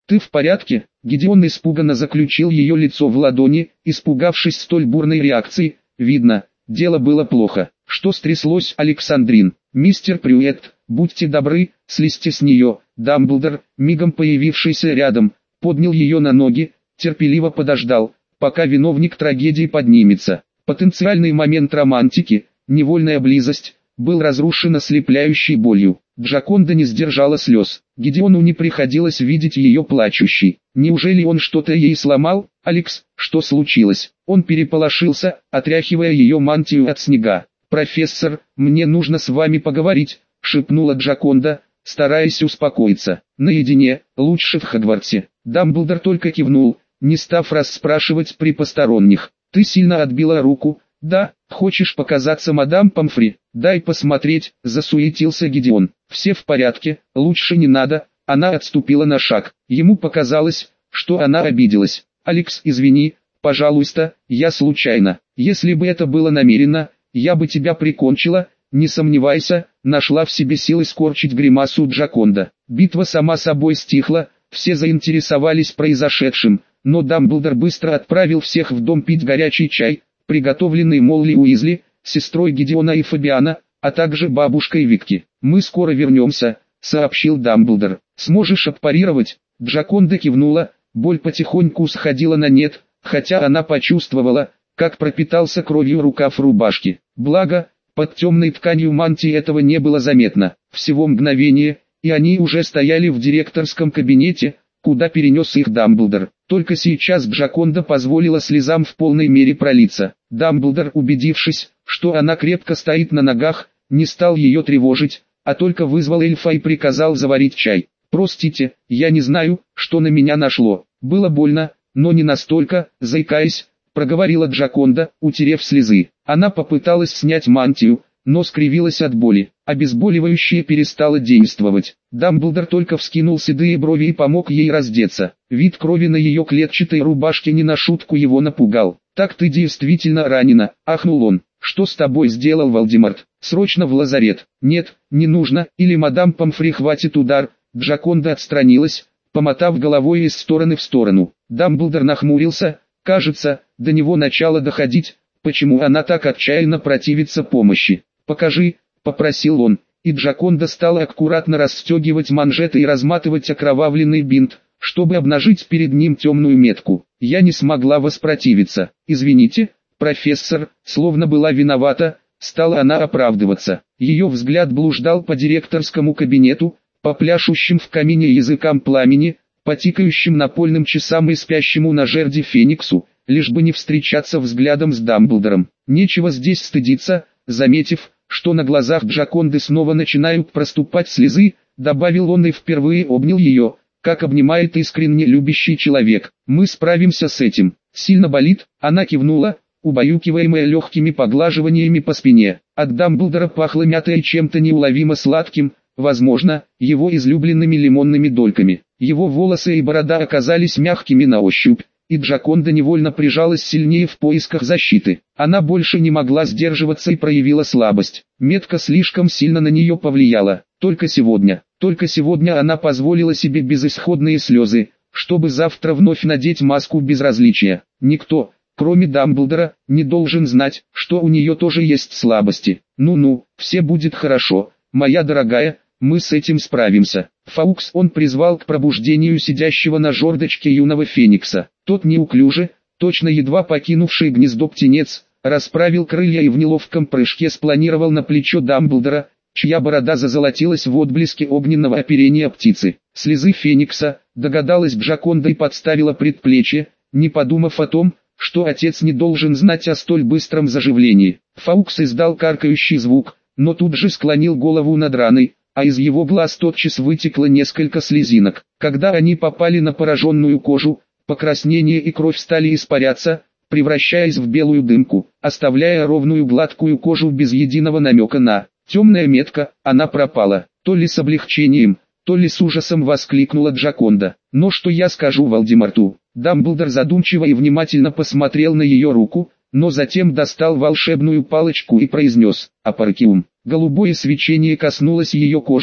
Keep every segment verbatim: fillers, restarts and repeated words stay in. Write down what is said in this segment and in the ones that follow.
«Ты в порядке?» Гидеон испуганно заключил ее лицо в ладони, испугавшись столь бурной реакции. Видно, дело было плохо. «Что стряслось, Александрин?» «Мистер Прюэт, будьте добры, слезьте с нее». Дамблдор, мигом появившийся рядом, поднял ее на ноги, терпеливо подождал, пока виновник трагедии поднимется. Потенциальный момент романтики, невольная близость, был разрушен ослепляющей болью. Джаконда не сдержала слез. Гидеону не приходилось видеть ее плачущей. Неужели он что-то ей сломал? «Алекс, что случилось?» Он переполошился, отряхивая ее мантию от снега. «Профессор, мне нужно с вами поговорить», — шепнула Джаконда, стараясь успокоиться. «Наедине, лучше в Хогвартсе». Дамблдор только кивнул, не став расспрашивать при посторонних. «Ты сильно отбила руку?» «Да, хочешь показаться мадам Помфри?» «Дай посмотреть», — засуетился Гидеон. «Все в порядке, лучше не надо». Она отступила на шаг. Ему показалось, что она обиделась. «Алекс, извини, пожалуйста, я случайно. Если бы это было намеренно, я бы тебя прикончила». «Не сомневайся», — нашла в себе силы скорчить гримасу Джаконда. Битва сама собой стихла, все заинтересовались произошедшим, но Дамблдор быстро отправил всех в дом пить горячий чай, приготовленный Молли Уизли, сестрой Гидеона и Фабиана, а также бабушкой Викки. «Мы скоро вернемся», — сообщил Дамблдор. «Сможешь отпарировать?» Джаконда кивнула, боль потихоньку сходила на нет, хотя она почувствовала, как пропитался кровью рукав рубашки. Благо, под темной тканью мантии этого не было заметно. Всего мгновение, и они уже стояли в директорском кабинете, куда перенес их Дамблдор. Только сейчас Джаконда позволила слезам в полной мере пролиться. Дамблдор, убедившись, что она крепко стоит на ногах, не стал ее тревожить, а только вызвал эльфа и приказал заварить чай. «Простите, я не знаю, что на меня нашло. Было больно, но не настолько», заикаясь, проговорила Джаконда, утерев слезы. Она попыталась снять мантию, но скривилась от боли. Обезболивающее перестало действовать. Дамблдор только вскинул седые брови и помог ей раздеться. Вид крови на ее клетчатой рубашке не на шутку его напугал. «Так ты действительно ранена», — ахнул он. «Что с тобой сделал Волдеморт? Срочно в лазарет». «Нет, не нужно, или мадам Помфри хватит удар». Джаконда отстранилась, помотав головой из стороны в сторону. Дамблдор нахмурился. Кажется, до него начало доходить, почему она так отчаянно противится помощи. «Покажи», — попросил он, и Джаконда стала аккуратно расстегивать манжеты и разматывать окровавленный бинт, чтобы обнажить перед ним темную метку. «Я не смогла воспротивиться. Извините, профессор», словно была виновата, стала она оправдываться. Ее взгляд блуждал по директорскому кабинету, по пляшущим в камине языкам пламени, по тикающим напольным часам и спящему на жерди Фениксу, лишь бы не встречаться взглядом с Дамблдором. Нечего здесь стыдиться. Заметив, что на глазах Джаконды снова начинают проступать слезы, добавил он и впервые обнял ее, как обнимает искренне любящий человек. «Мы справимся с этим. Сильно болит?» Она кивнула, убаюкиваемая легкими поглаживаниями по спине. От Дамблдора пахло мятой и чем-то неуловимо сладким, возможно, его излюбленными лимонными дольками. Его волосы и борода оказались мягкими на ощупь, и Джаконда невольно прижалась сильнее в поисках защиты. Она больше не могла сдерживаться и проявила слабость. Метка слишком сильно на нее повлияла. Только сегодня, только сегодня она позволила себе безысходные слезы, чтобы завтра вновь надеть маску безразличия. Никто, кроме Дамблдора, не должен знать, что у нее тоже есть слабости. «Ну-ну, все будет хорошо, моя дорогая, мы с этим справимся». Фаукс он призвал к пробуждению сидящего на жердочке юного Феникса. Тот неуклюже, точно едва покинувший гнездо птенец, расправил крылья и в неловком прыжке спланировал на плечо Дамблдора, чья борода зазолотилась в отблеске огненного оперения птицы. Слезы Феникса, догадалась Джаконда и подставила предплечье, не подумав о том, что отец не должен знать о столь быстром заживлении. Фаукс издал каркающий звук, но тут же склонил голову над раной, а из его глаз тотчас вытекло несколько слезинок. Когда они попали на пораженную кожу, покраснение и кровь стали испаряться, превращаясь в белую дымку, оставляя ровную гладкую кожу без единого намека на темная метка. Она пропала. То ли с облегчением, то ли с ужасом воскликнула Джаконда. «Но что я скажу Волдеморту?» Дамблдор задумчиво и внимательно посмотрел на ее руку, но затем достал волшебную палочку и произнес «Апаркиум». Голубое свечение коснулось ее кожи,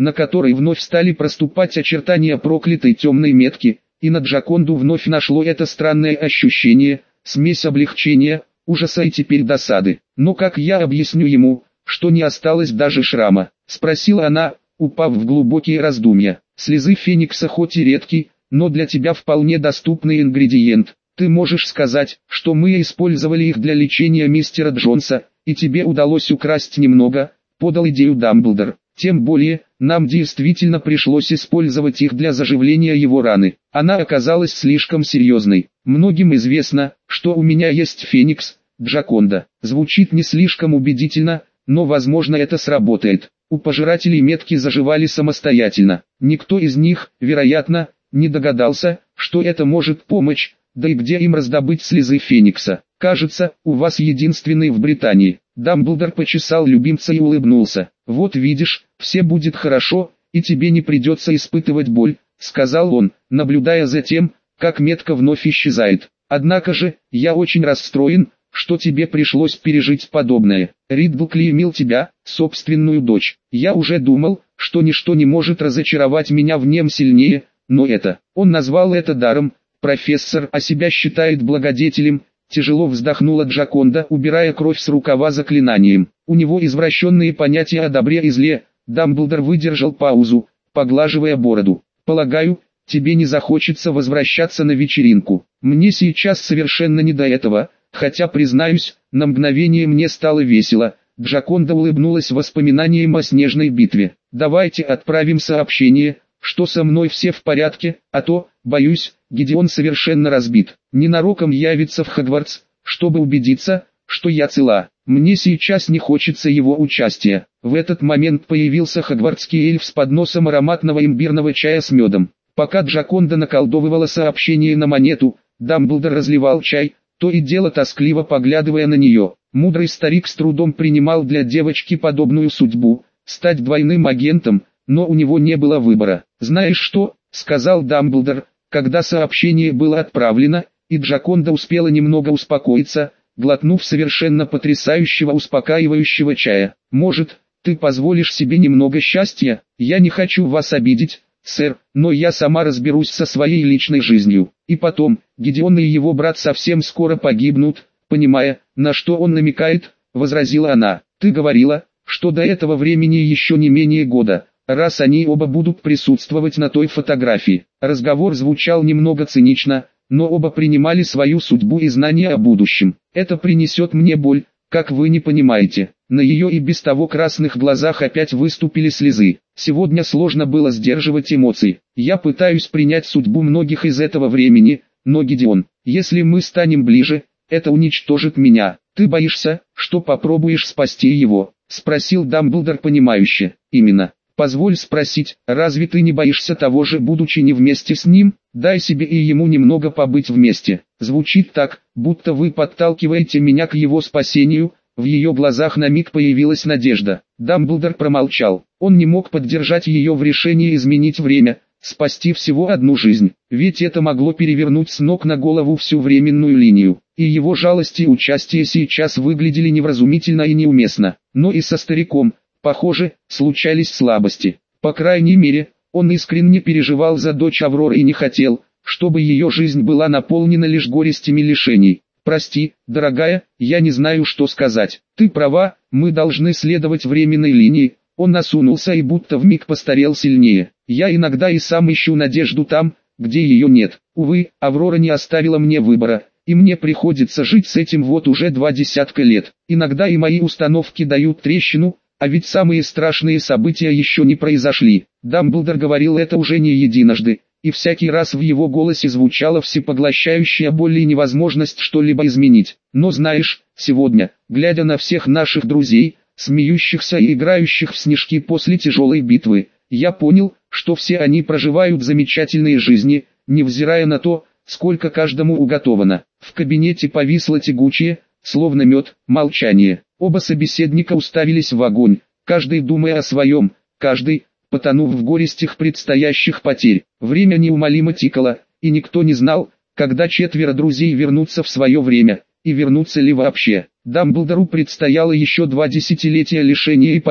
на которой вновь стали проступать очертания проклятой темной метки, и на Джаконду вновь нашло это странное ощущение, смесь облегчения, ужаса и теперь досады. «Но как я объясню ему, что не осталось даже шрама?» — спросила она, упав в глубокие раздумья. «Слезы феникса хоть и редкий, но для тебя вполне доступный ингредиент. Ты можешь сказать, что мы использовали их для лечения мистера Джонса, и тебе удалось украсть немного», — подал идею Дамблдор. «Тем более, нам действительно пришлось использовать их для заживления его раны. Она оказалась слишком серьезной. Многим известно, что у меня есть феникс, Джаконда. Звучит не слишком убедительно, но возможно это сработает. У пожирателей метки заживали самостоятельно. Никто из них, вероятно, не догадался, что это может помочь, да и где им раздобыть слезы феникса. Кажется, у вас единственный в Британии». Дамблдор почесал любимца и улыбнулся. «Вот видишь, все будет хорошо, и тебе не придется испытывать боль», — сказал он, наблюдая за тем, как метка вновь исчезает. «Однако же, я очень расстроен, что тебе пришлось пережить подобное. Риддл клеймил тебя, собственную дочь. Я уже думал, что ничто не может разочаровать меня в нем сильнее, но это...» Он назвал это даром, профессор, а себя считает благодетелем. Тяжело вздохнула Джаконда, убирая кровь с рукава заклинанием. «У него извращенные понятия о добре и зле». Дамблдор выдержал паузу, поглаживая бороду. «Полагаю, тебе не захочется возвращаться на вечеринку. Мне сейчас совершенно не до этого, хотя, признаюсь, на мгновение мне стало весело». Джаконда улыбнулась воспоминанием о снежной битве. «Давайте отправим сообщение, что со мной все в порядке, а то, боюсь, Гидеон совершенно разбит. Ненароком явится в Хогвартс, чтобы убедиться, что я цела. Мне сейчас не хочется его участия». В этот момент появился хогвартский эльф с подносом ароматного имбирного чая с медом. Пока Джаконда наколдовывала сообщение на монету, Дамблдор разливал чай, то и дело тоскливо поглядывая на нее. Мудрый старик с трудом принимал для девочки подобную судьбу, стать двойным агентом, но у него не было выбора. «Знаешь что?» — сказал Дамблдор, когда сообщение было отправлено, и Джаконда успела немного успокоиться, глотнув совершенно потрясающего успокаивающего чая. «Может, ты позволишь себе немного счастья? Я не хочу вас обидеть, сэр, но я сама разберусь со своей личной жизнью. И потом, Гидеон и его брат совсем скоро погибнут», понимая, на что он намекает, возразила она. «Ты говорила, что до этого времени еще не менее года, раз они оба будут присутствовать на той фотографии». Разговор звучал немного цинично, но оба принимали свою судьбу и знания о будущем. «Это принесет мне боль, как вы не понимаете». На ее и без того красных глазах опять выступили слезы. «Сегодня сложно было сдерживать эмоции. Я пытаюсь принять судьбу многих из этого времени, но Гидеон, если мы станем ближе, это уничтожит меня. Ты боишься, что попробуешь спасти его?» — спросил Дамблдор понимающе. «Именно. Позволь спросить, разве ты не боишься того же, будучи не вместе с ним? Дай себе и ему немного побыть вместе. Звучит так, будто вы подталкиваете меня к его спасению». В ее глазах на миг появилась надежда. Дамблдор промолчал. Он не мог поддержать ее в решении изменить время, спасти всего одну жизнь. Ведь это могло перевернуть с ног на голову всю временную линию. И его жалость и участие сейчас выглядели невразумительно и неуместно. Но и со стариком, похоже, случались слабости. По крайней мере, он искренне переживал за дочь Авроры и не хотел, чтобы ее жизнь была наполнена лишь горестями лишений. «Прости, дорогая, я не знаю, что сказать. Ты права, мы должны следовать временной линии». Он насунулся и будто вмиг постарел сильнее. «Я иногда и сам ищу надежду там, где ее нет. Увы, Аврора не оставила мне выбора, и мне приходится жить с этим вот уже два десятка лет. Иногда и мои установки дают трещину, а ведь самые страшные события еще не произошли». Дамблдор говорил это уже не единожды, и всякий раз в его голосе звучала всепоглощающая боль и невозможность что-либо изменить. «Но знаешь, сегодня, глядя на всех наших друзей, смеющихся и играющих в снежки после тяжелой битвы, я понял, что все они проживают замечательные жизни, невзирая на то, сколько каждому уготовано». В кабинете повисло тягучее, словно мед, молчание. Оба собеседника уставились в огонь, каждый думая о своем, каждый потонув в горестях предстоящих потерь. Время неумолимо тикало, и никто не знал, когда четверо друзей вернутся в свое время, и вернутся ли вообще. Дамблдору предстояло еще два десятилетия лишения и потерь,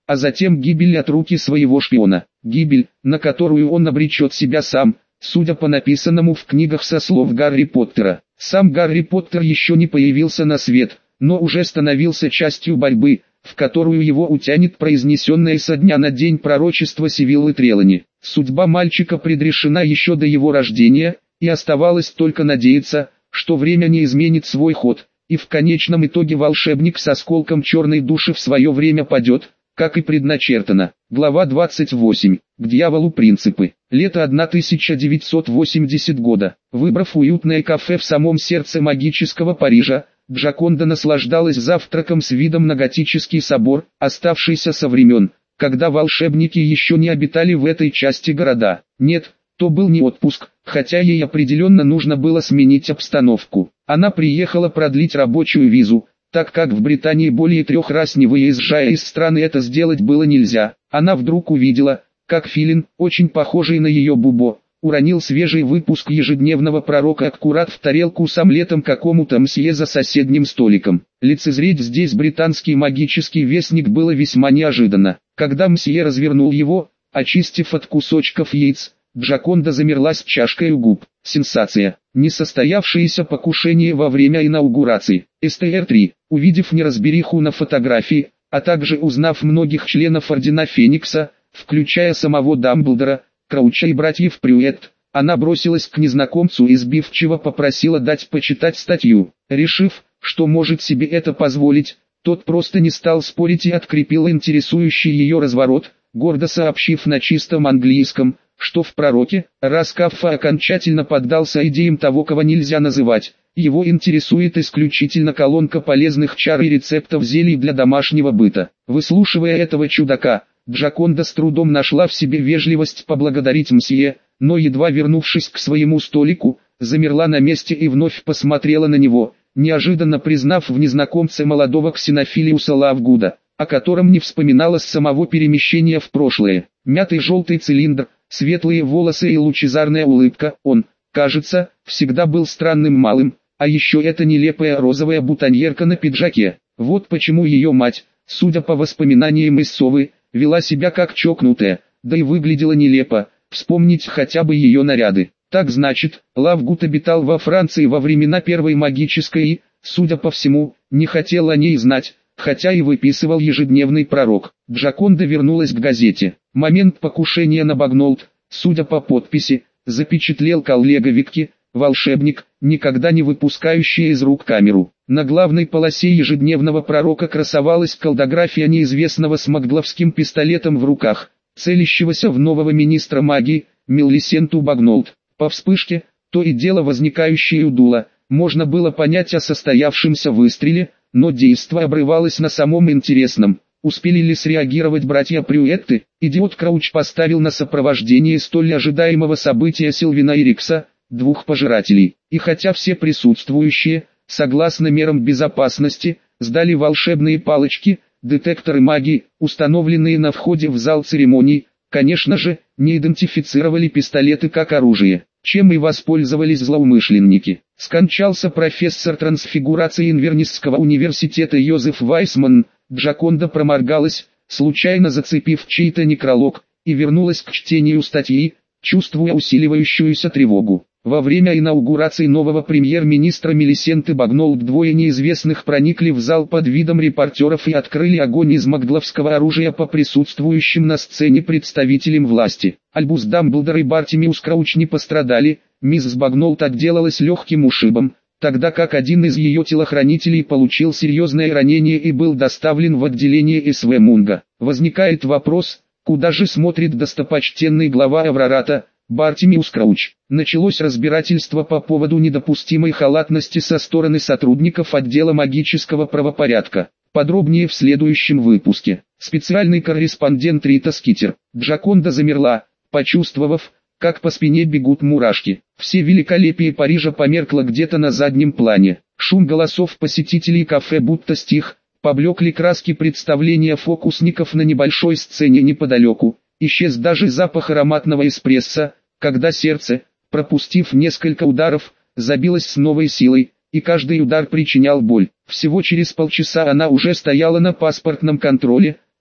а затем гибель от руки своего шпиона. Гибель, на которую он обречет себя сам, судя по написанному в книгах со слов Гарри Поттера. Сам Гарри Поттер еще не появился на свет, но уже становился частью борьбы, в которую его утянет произнесенное со дня на день пророчество Сивиллы Трелани. Судьба мальчика предрешена еще до его рождения, и оставалось только надеяться, что время не изменит свой ход, и в конечном итоге волшебник с осколком черной души в свое время падет, как и предначертано. Глава двадцать восемь. К дьяволу принципы. Лето тысяча девятьсот восьмидесятого года. Выбрав уютное кафе в самом сердце магического Парижа, Джаконда наслаждалась завтраком с видом на готический собор, оставшийся со времен, когда волшебники еще не обитали в этой части города. Нет, то был не отпуск, хотя ей определенно нужно было сменить обстановку. Она приехала продлить рабочую визу, так как в Британии более трех раз не выезжая из страны это сделать было нельзя. Она вдруг увидела, как филин, очень похожий на ее Бубо, уронил свежий выпуск ежедневного пророка аккурат в тарелку с омлетом какому-то мсье за соседним столиком. Лицезреть здесь британский магический вестник было весьма неожиданно. Когда мсье развернул его, очистив от кусочков яиц, Джаконда замерла с чашкой у губ. Сенсация. Несостоявшееся покушение во время инаугурации. эс тэ эр три. Увидев неразбериху на фотографии, а также узнав многих членов Ордена Феникса, включая самого Дамблдора, Крауча и братьев Прюетт, она бросилась к незнакомцу и сбивчиво попросила дать почитать статью. Решив, что может себе это позволить, тот просто не стал спорить и открепил интересующий ее разворот, гордо сообщив на чистом английском, что в пророке, раз Каффа окончательно поддался идеям того, кого нельзя называть, его интересует исключительно колонка полезных чар и рецептов зелий для домашнего быта. Выслушивая этого чудака, Джаконда с трудом нашла в себе вежливость поблагодарить мсье, но едва вернувшись к своему столику, замерла на месте и вновь посмотрела на него, неожиданно признав в незнакомце молодого Ксенофилиуса Лавгуда, о котором не вспоминала с самого перемещения в прошлое. Мятый желтый цилиндр, светлые волосы и лучезарная улыбка, он, кажется, всегда был странным малым, а еще эта нелепая розовая бутоньерка на пиджаке. Вот почему ее мать, судя по воспоминаниям из совы, вела себя как чокнутая, да и выглядела нелепо, вспомнить хотя бы ее наряды. Так значит, Лавгуд обитал во Франции во времена Первой магической и, судя по всему, не хотел о ней знать, хотя и выписывал ежедневный пророк. Джаконда вернулась к газете. Момент покушения на Багнолд, судя по подписи, запечатлел коллега Викки, волшебник, никогда не выпускающий из рук камеру. На главной полосе ежедневного пророка красовалась колдография неизвестного с магдловским пистолетом в руках, целящегося в нового министра магии, Мелисенту Багнолд. По вспышке, то и дело возникающей у дула, можно было понять о состоявшемся выстреле, но действо обрывалось на самом интересном. Успели ли среагировать братья Прюетты? Идиот Крауч поставил на сопровождение столь ожидаемого события Сильвина и Рикса, двух пожирателей. И хотя все присутствующие, согласно мерам безопасности, сдали волшебные палочки, детекторы магии, установленные на входе в зал церемоний, конечно же, не идентифицировали пистолеты как оружие, чем и воспользовались злоумышленники. Скончался профессор трансфигурации Инвернисского университета Йозеф Вайсман. Джаконда проморгалась, случайно зацепив чей-то некролог, и вернулась к чтению статьи, чувствуя усиливающуюся тревогу. Во время инаугурации нового премьер-министра Мелисенты Багнолд двое неизвестных проникли в зал под видом репортеров и открыли огонь из магдловского оружия по присутствующим на сцене представителям власти. Альбус Дамблдор и Бартимиус Крауч не пострадали, миссис Багнолд отделалась легким ушибом, тогда как один из ее телохранителей получил серьезное ранение и был доставлен в отделение эс вэ Мунга. Возникает вопрос, куда же смотрит достопочтенный глава Аврората, Бартимиус Крауч. Началось разбирательство по поводу недопустимой халатности со стороны сотрудников отдела магического правопорядка. Подробнее в следующем выпуске. Специальный корреспондент Рита Скитер. Джаконда замерла, почувствовав, как по спине бегут мурашки. Все великолепие Парижа померкло где-то на заднем плане. Шум голосов посетителей кафе будто стих, поблекли краски представления фокусников на небольшой сцене неподалеку. Исчез даже запах ароматного эспрессо, когда сердце, пропустив несколько ударов, забилось с новой силой, и каждый удар причинял боль. Всего через полчаса она уже стояла на паспортном контроле,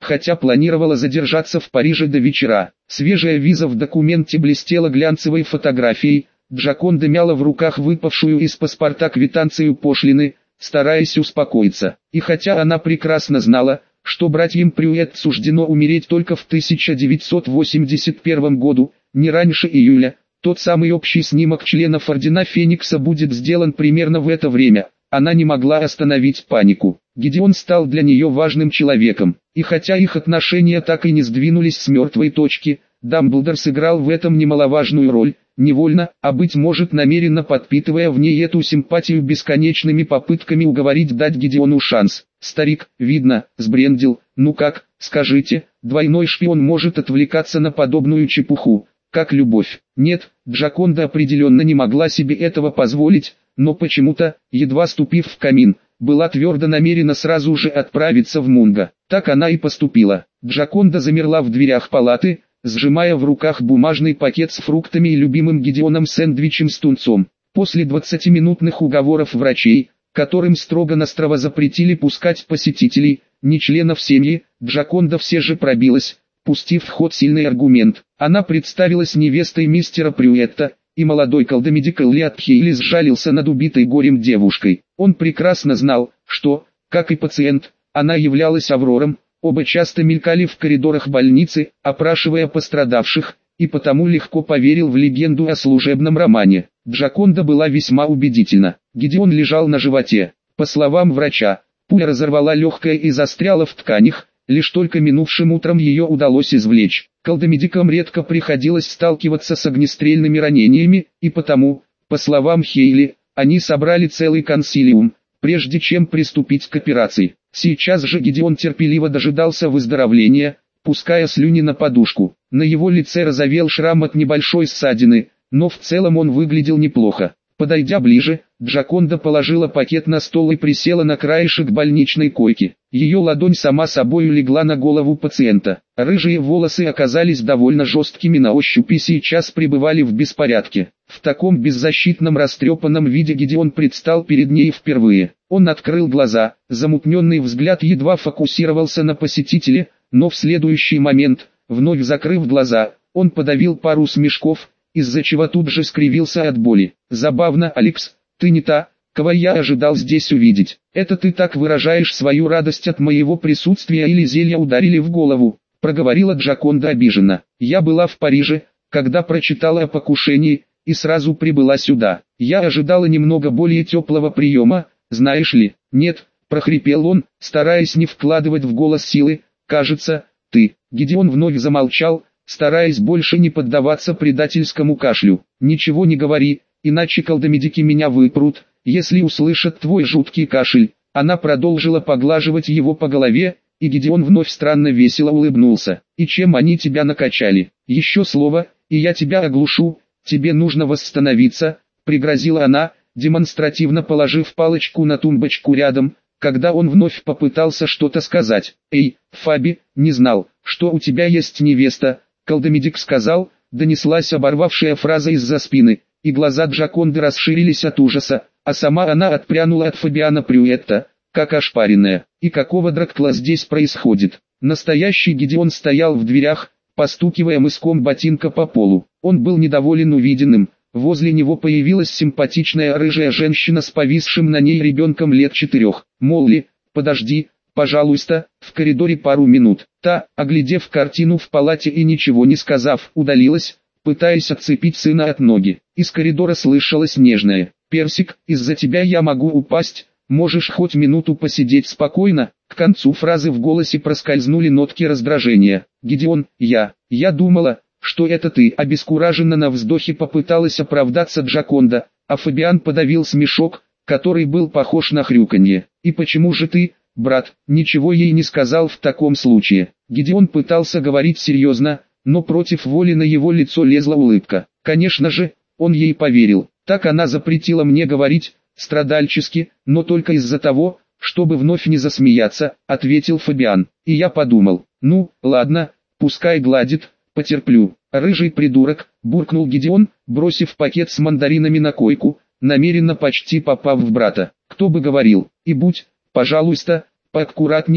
хотя планировала задержаться в Париже до вечера. Свежая виза в документе блестела глянцевой фотографией, Джаконда мяла в руках выпавшую из паспорта квитанцию пошлины, стараясь успокоиться. И хотя она прекрасно знала, что братьям Прюэт суждено умереть только в тысяча девятьсот восемьдесят первом году, не раньше июля, тот самый общий снимок членов Ордена Феникса будет сделан примерно в это время. Она не могла остановить панику. Гидеон стал для нее важным человеком, и хотя их отношения так и не сдвинулись с мертвой точки, Дамблдор сыграл в этом немаловажную роль, невольно, а быть может намеренно подпитывая в ней эту симпатию бесконечными попытками уговорить дать Гидеону шанс. Старик, видно, сбрендил. Ну как, скажите, двойной шпион может отвлекаться на подобную чепуху, как любовь? Нет, Джаконда определенно не могла себе этого позволить, но почему-то, едва ступив в камин, была твердо намерена сразу же отправиться в Мунго. Так она и поступила. Джаконда замерла в дверях палаты, сжимая в руках бумажный пакет с фруктами и любимым Гидеоном сэндвичем с тунцом. После двадцатиминутных уговоров врачей, которым строго-настрого запретили пускать посетителей, не членов семьи, Джаконда все же пробилась, пустив в ход сильный аргумент. Она представилась невестой мистера Прюэтта, и молодой колдомедик Эллиот Хейли сжалился над убитой горем девушкой. Он прекрасно знал, что, как и пациент, она являлась Аврором, оба часто мелькали в коридорах больницы, опрашивая пострадавших, и потому легко поверил в легенду о служебном романе. Джаконда была весьма убедительна. Гидеон лежал на животе. По словам врача, пуля разорвала легкое и застряла в тканях, лишь только минувшим утром ее удалось извлечь. Колдомедикам редко приходилось сталкиваться с огнестрельными ранениями, и потому, по словам Хейли, они собрали целый консилиум, прежде чем приступить к операции. Сейчас же Гидеон терпеливо дожидался выздоровления, пуская слюни на подушку. На его лице разовел шрам от небольшой ссадины, но в целом он выглядел неплохо. Подойдя ближе, Джаконда положила пакет на стол и присела на краешек больничной койки. Ее ладонь сама собою легла на голову пациента. Рыжие волосы оказались довольно жесткими на ощупь и сейчас пребывали в беспорядке. В таком беззащитном растрепанном виде Гидеон предстал перед ней впервые. Он открыл глаза, замутненный взгляд едва фокусировался на посетителе, но в следующий момент, вновь закрыв глаза, он подавил пару смешков, из-за чего тут же скривился от боли. «Забавно, Алекс, ты не та, кого я ожидал здесь увидеть. Это ты так выражаешь свою радость от моего присутствия или зелья ударили в голову?» — проговорила Джаконда обиженно. «Я была в Париже, когда прочитала о покушении, и сразу прибыла сюда. Я ожидала немного более теплого приема, знаешь ли». «Нет», — прохрипел он, стараясь не вкладывать в голос силы, «кажется, ты...» Гидеон вновь замолчал, стараясь больше не поддаваться предательскому кашлю. «Ничего не говори, иначе колдомедики меня выпрут, если услышат твой жуткий кашель». Она продолжила поглаживать его по голове, и Гидеон вновь странно весело улыбнулся. «И чем они тебя накачали? Еще слово, и я тебя оглушу, тебе нужно восстановиться», — пригрозила она, демонстративно положив палочку на тумбочку рядом, когда он вновь попытался что-то сказать. «Эй, Фаби, не знал, что у тебя есть невеста», — колдомедик сказал, донеслась оборвавшая фраза из-за спины, и глаза Джаконды расширились от ужаса, а сама она отпрянула от Фабиана Прюэтта, как ошпаренная. «И какого драктла здесь происходит?» Настоящий Гидеон стоял в дверях, постукивая мыском ботинка по полу. Он был недоволен увиденным. Возле него появилась симпатичная рыжая женщина с повисшим на ней ребенком лет четырех. «Молли, подожди, пожалуйста, в коридоре пару минут». Та, оглядев картину в палате и ничего не сказав, удалилась, пытаясь отцепить сына от ноги. Из коридора слышалось нежное: «Персик, из-за тебя я могу упасть, можешь хоть минуту посидеть спокойно». К концу фразы в голосе проскользнули нотки раздражения. «Гидеон, я, я думала, что это ты». Обескураженно на вздохе попыталась оправдаться Джаконда, а Фабиан подавил смешок, который был похож на хрюканье. «И почему же ты, брат, ничего ей не сказал в таком случае?» Гидеон пытался говорить серьезно, но против воли на его лицо лезла улыбка. «Конечно же, он ей поверил. Так она запретила мне говорить, страдальчески, но только из-за того, чтобы вновь не засмеяться», — ответил Фабиан. «И я подумал, ну, ладно, пускай гладит, потерплю». «Рыжий придурок», — буркнул Гидеон, бросив пакет с мандаринами на койку, намеренно почти попав в брата. «Кто бы говорил, и будь, пожалуйста, поаккуратнее,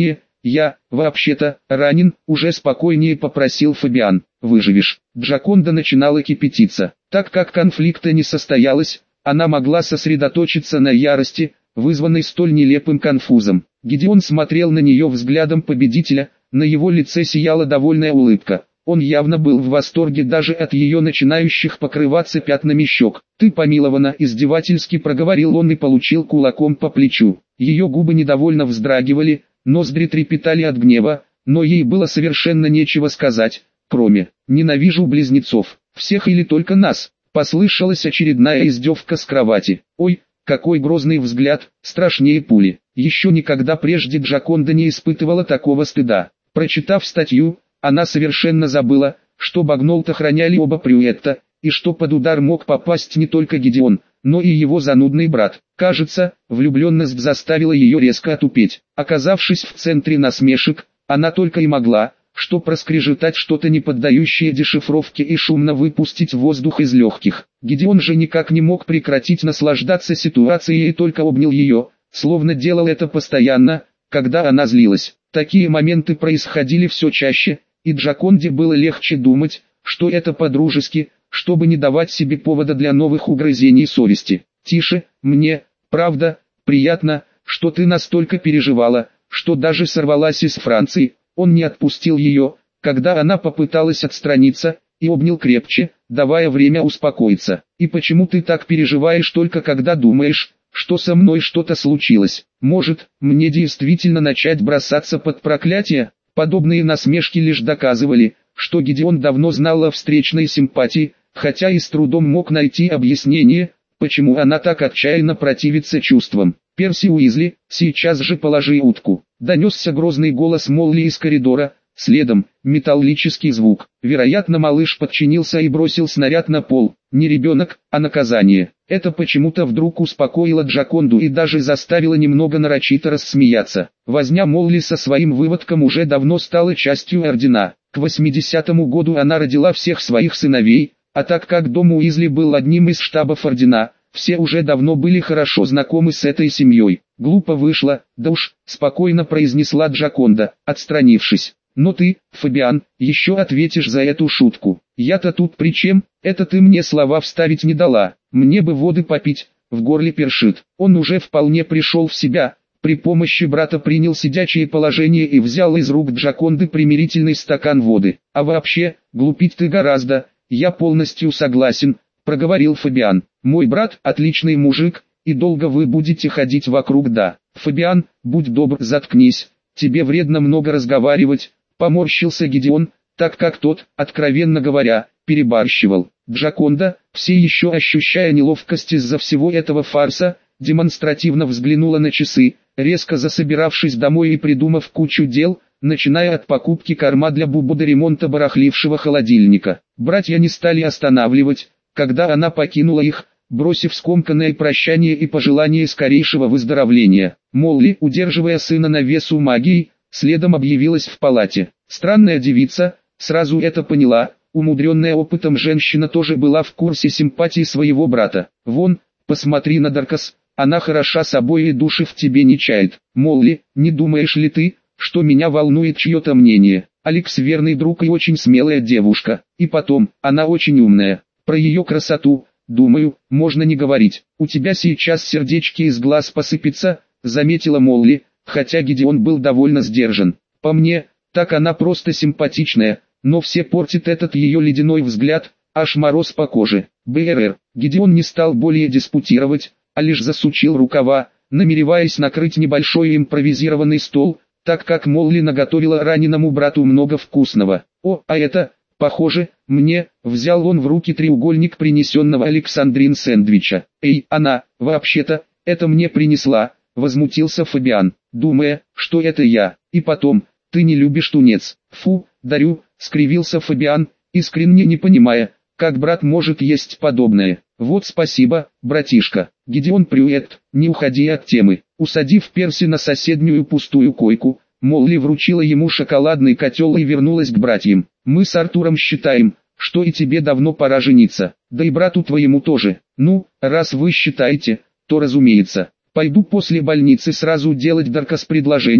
Я, вообще-то, ранен, уже спокойнее попросил Фабиан. Выживешь. Джаконда начинала кипятиться. Так как конфликта не состоялось, она могла сосредоточиться на ярости, вызванной столь нелепым конфузом. Гидеон смотрел на нее взглядом победителя, на его лице сияла довольная улыбка. Он явно был в восторге даже от ее начинающих покрываться пятнами щек. «Ты помилована», — издевательски проговорил он и получил кулаком по плечу. Ее губы недовольно вздрагивали, ноздри трепетали от гнева, но ей было совершенно нечего сказать, кроме «ненавижу близнецов, всех или только нас». Послышалась очередная издевка с кровати. «Ой, какой грозный взгляд, страшнее пули». Еще никогда прежде Джаконда не испытывала такого стыда. Прочитав статью, она совершенно забыла, что Багнолт охраняли оба Прюетта, и что под удар мог попасть не только Гидеон, но и его занудный брат. Кажется, влюбленность заставила ее резко отупеть. Оказавшись в центре насмешек, она только и могла, что проскрежетать что-то не поддающее дешифровке и шумно выпустить воздух из легких. Гидеон же никак не мог прекратить наслаждаться ситуацией и только обнял ее, словно делал это постоянно, когда она злилась. Такие моменты происходили все чаще, и Джаконде было легче думать, что это по-дружески, чтобы не давать себе повода для новых угрызений совести. «Тише, мне, правда, приятно, что ты настолько переживала, что даже сорвалась из Франции». Он не отпустил ее, когда она попыталась отстраниться, и обнял крепче, давая время успокоиться. «И почему ты так переживаешь только когда думаешь, что со мной что-то случилось? Может, мне действительно начать бросаться под проклятие?» Подобные насмешки лишь доказывали, что Гидеон давно знал о встречной симпатии, хотя и с трудом мог найти объяснение, почему она так отчаянно противится чувствам. «Перси Уизли, сейчас же положи утку», — донесся грозный голос Молли из коридора, следом, металлический звук. Вероятно, малыш подчинился и бросил снаряд на пол. Не ребенок, а наказание. Это почему-то вдруг успокоило Джаконду и даже заставило немного нарочито рассмеяться. Возня Молли со своим выводком уже давно стала частью ордена. К восьмидесятому году она родила всех своих сыновей, а так как дом Уизли был одним из штабов ордена, все уже давно были хорошо знакомы с этой семьей. «Глупо вышло, да уж», — спокойно произнесла Джаконда, отстранившись. «Но ты, Фабиан, еще ответишь за эту шутку. Я-то тут при чем? Это ты мне слова вставить не дала. Мне бы воды попить, в горле першит». Он уже вполне пришел в себя, при помощи брата принял сидячее положение и взял из рук Джаконды примирительный стакан воды. «А вообще, глупить ты гораздо, я полностью согласен», — проговорил Фабиан. «Мой брат отличный мужик, и долго вы будете ходить вокруг да». «Фабиан, будь добр, заткнись, тебе вредно много разговаривать», — поморщился Гидеон, так как тот, откровенно говоря, перебарщивал. Джаконда, все еще ощущая неловкость из-за всего этого фарса, демонстративно взглянула на часы, резко засобиравшись домой и придумав кучу дел, начиная от покупки корма для Бубо до ремонта барахлившего холодильника. Братья не стали останавливать, когда она покинула их, бросив скомканное прощание и пожелание скорейшего выздоровления. Молли, удерживая сына на весу магии, следом объявилась в палате. Странная девица, сразу это поняла, умудренная опытом женщина тоже была в курсе симпатии своего брата. «Вон, посмотри на Даркас, она хороша собой и души в тебе не чает. Молли, не думаешь ли ты, что меня волнует чье-то мнение? Алекс верный друг и очень смелая девушка, и потом, она очень умная. Про ее красоту, думаю, можно не говорить. У тебя сейчас сердечки из глаз посыпется», — заметила Молли, хотя Гидеон был довольно сдержан. «По мне, так она просто симпатичная, но все портит этот ее ледяной взгляд, аж мороз по коже». БРР. Гидеон не стал более диспутировать, а лишь засучил рукава, намереваясь накрыть небольшой импровизированный стол, так как Молли наготовила раненому брату много вкусного. «О, а это, похоже, мне», — взял он в руки треугольник принесенного Александрин сэндвича. «Эй, она, вообще-то, это мне принесла», — возмутился Фабиан, думая, что это я. «И потом, ты не любишь тунец». «Фу, дарю», — скривился Фабиан, искренне не понимая, как брат может есть подобное. «Вот спасибо, братишка». Гидеон Прюет, не уходи от темы. Усадив Перси на соседнюю пустую койку, Молли вручила ему шоколадный котел и вернулась к братьям. «Мы с Артуром считаем, что и тебе давно пора жениться, да и брату твоему тоже. Ну, раз вы считаете, то разумеется. Пойду после больницы сразу делать Даркас предложение,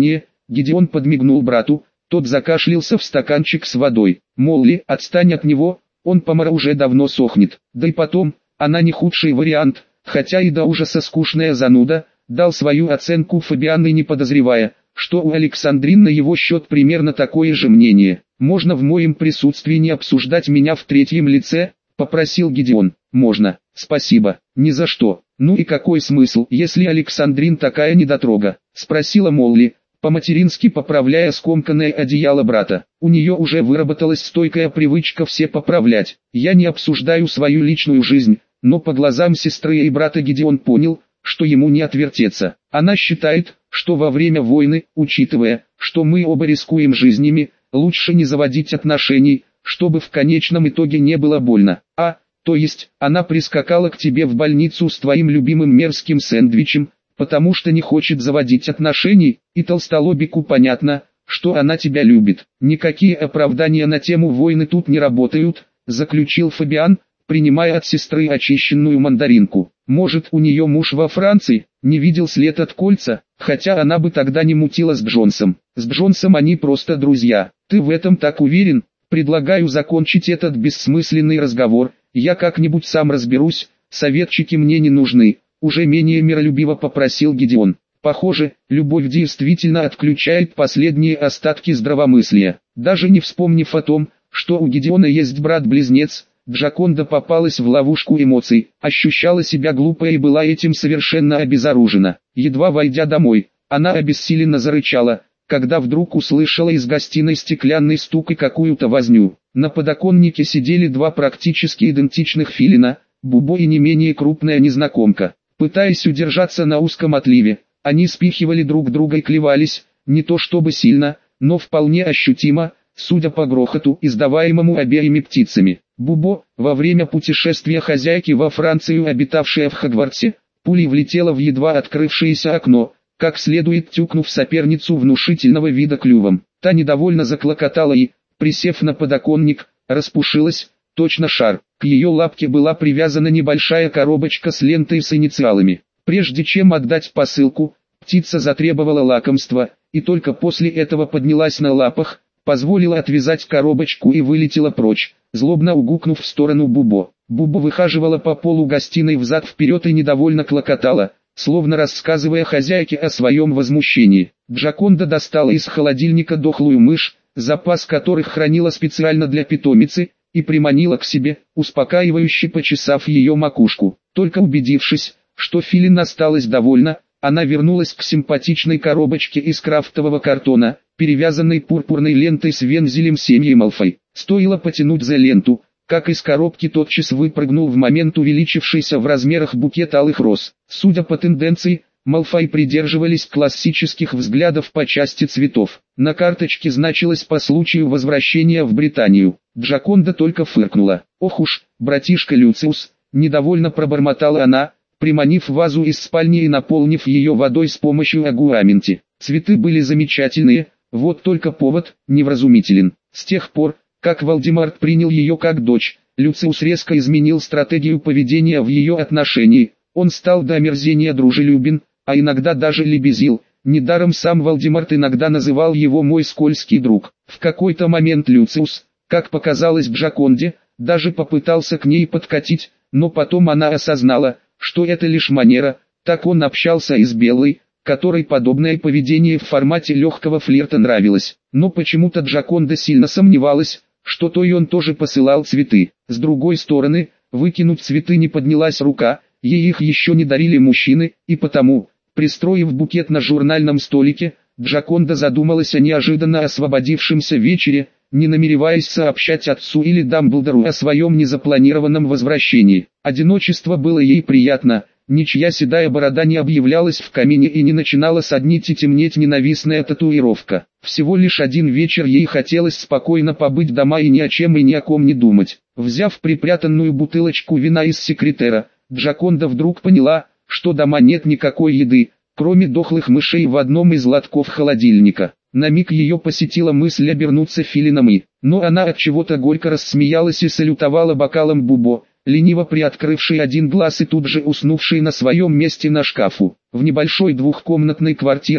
Гидеон подмигнул брату, тот закашлялся в стаканчик с водой. Молли, отстань от него, он помар уже давно сохнет. Да и потом, она не худший вариант, хотя и до ужаса скучная зануда, дал свою оценку Фабиан и не подозревая, что у Александрин на его счет примерно такое же мнение. «Можно в моем присутствии не обсуждать меня в третьем лице?» – попросил Гидеон. «Можно, спасибо, ни за что». «Ну и какой смысл, если Александрин такая недотрога?» – спросила Молли, по-матерински поправляя скомканное одеяло брата. У нее уже выработалась стойкая привычка все поправлять. «Я не обсуждаю свою личную жизнь», но по глазам сестры и брата Гидеон понял, что ему не отвертеться. Она считает, что во время войны, учитывая, что мы оба рискуем жизнями, лучше не заводить отношений, чтобы в конечном итоге не было больно. А, то есть, она прискакала к тебе в больницу с твоим любимым мерзким сэндвичем, потому что не хочет заводить отношений, и толстолобику понятно, что она тебя любит. Никакие оправдания на тему войны тут не работают, заключил Фабиан, принимая от сестры очищенную мандаринку. Может, у нее муж во Франции, не видел след от кольца, хотя она бы тогда не мутила с Джонсом. С Джонсом они просто друзья. Ты в этом так уверен? Предлагаю закончить этот бессмысленный разговор, я как-нибудь сам разберусь, советчики мне не нужны, уже менее миролюбиво попросил Гидеон. Похоже, любовь действительно отключает последние остатки здравомыслия. Даже не вспомнив о том, что у Гидеона есть брат-близнец, Джаконда попалась в ловушку эмоций, ощущала себя глупо и была этим совершенно обезоружена. Едва войдя домой, она обессиленно зарычала, когда вдруг услышала из гостиной стеклянный стук и какую-то возню. На подоконнике сидели два практически идентичных филина, Бубо и не менее крупная незнакомка. Пытаясь удержаться на узком отливе, они спихивали друг друга и клевались, не то чтобы сильно, но вполне ощутимо, судя по грохоту, издаваемому обеими птицами. Бубо, во время путешествия хозяйки во Францию, обитавшая в Хогвартсе, пулей влетела в едва открывшееся окно, как следует тюкнув соперницу внушительного вида клювом. Та недовольно заклокотала и, присев на подоконник, распушилась, точно шар. К ее лапке была привязана небольшая коробочка с лентой с инициалами. Прежде чем отдать посылку, птица затребовала лакомства, и только после этого поднялась на лапах, позволила отвязать коробочку и вылетела прочь, злобно угукнув в сторону Бубо. Бубо выхаживала по полу гостиной взад-вперед и недовольно клокотала, словно рассказывая хозяйке о своем возмущении. Джаконда достала из холодильника дохлую мышь, запас которых хранила специально для питомицы, и приманила к себе, успокаивающе почесав ее макушку. Только убедившись, что филин осталась довольна, она вернулась к симпатичной коробочке из крафтового картона, перевязанной пурпурной лентой с вензелем семьи Малфой. Стоило потянуть за ленту, как из коробки тотчас выпрыгнул в момент увеличившийся в размерах букет алых роз. Судя по тенденции, Малфой придерживались классических взглядов по части цветов. На карточке значилось по случаю возвращения в Британию. Джаконда только фыркнула. «Ох уж, братишка Люциус», недовольно пробормотала она, приманив вазу из спальни и наполнив ее водой с помощью агуаменти. Цветы были замечательные, вот только повод невразумителен. С тех пор, как Волдемарт принял ее как дочь, Люциус резко изменил стратегию поведения в ее отношении. Он стал до омерзения дружелюбен, а иногда даже лебезил. Недаром сам Волдемарт иногда называл его «мой скользкий друг». В какой-то момент Люциус, как показалось Джаконде, даже попытался к ней подкатить, но потом она осознала, что это лишь манера. Так он общался и с Беллой, которой подобное поведение в формате легкого флирта нравилось. Но почему-то Джаконда сильно сомневалась, что то и он тоже посылал цветы. С другой стороны, выкинуть цветы не поднялась рука, ей их еще не дарили мужчины, и потому, пристроив букет на журнальном столике, Джаконда задумалась о неожиданно освободившемся вечере, не намереваясь сообщать отцу или Дамблдору о своем незапланированном возвращении. Одиночество было ей приятно, ничья седая борода не объявлялась в камине и не начинала саднить и темнеть ненавистная татуировка. Всего лишь один вечер ей хотелось спокойно побыть дома и ни о чем и ни о ком не думать. Взяв припрятанную бутылочку вина из секретера, Джаконда вдруг поняла, что дома нет никакой еды, кроме дохлых мышей в одном из лотков холодильника. На миг ее посетила мысль обернуться филином и, но она от чего-то горько рассмеялась и салютовала бокалом Бубо, лениво приоткрывший один глаз и тут же уснувший на своем месте на шкафу. В небольшой двухкомнатной квартирке,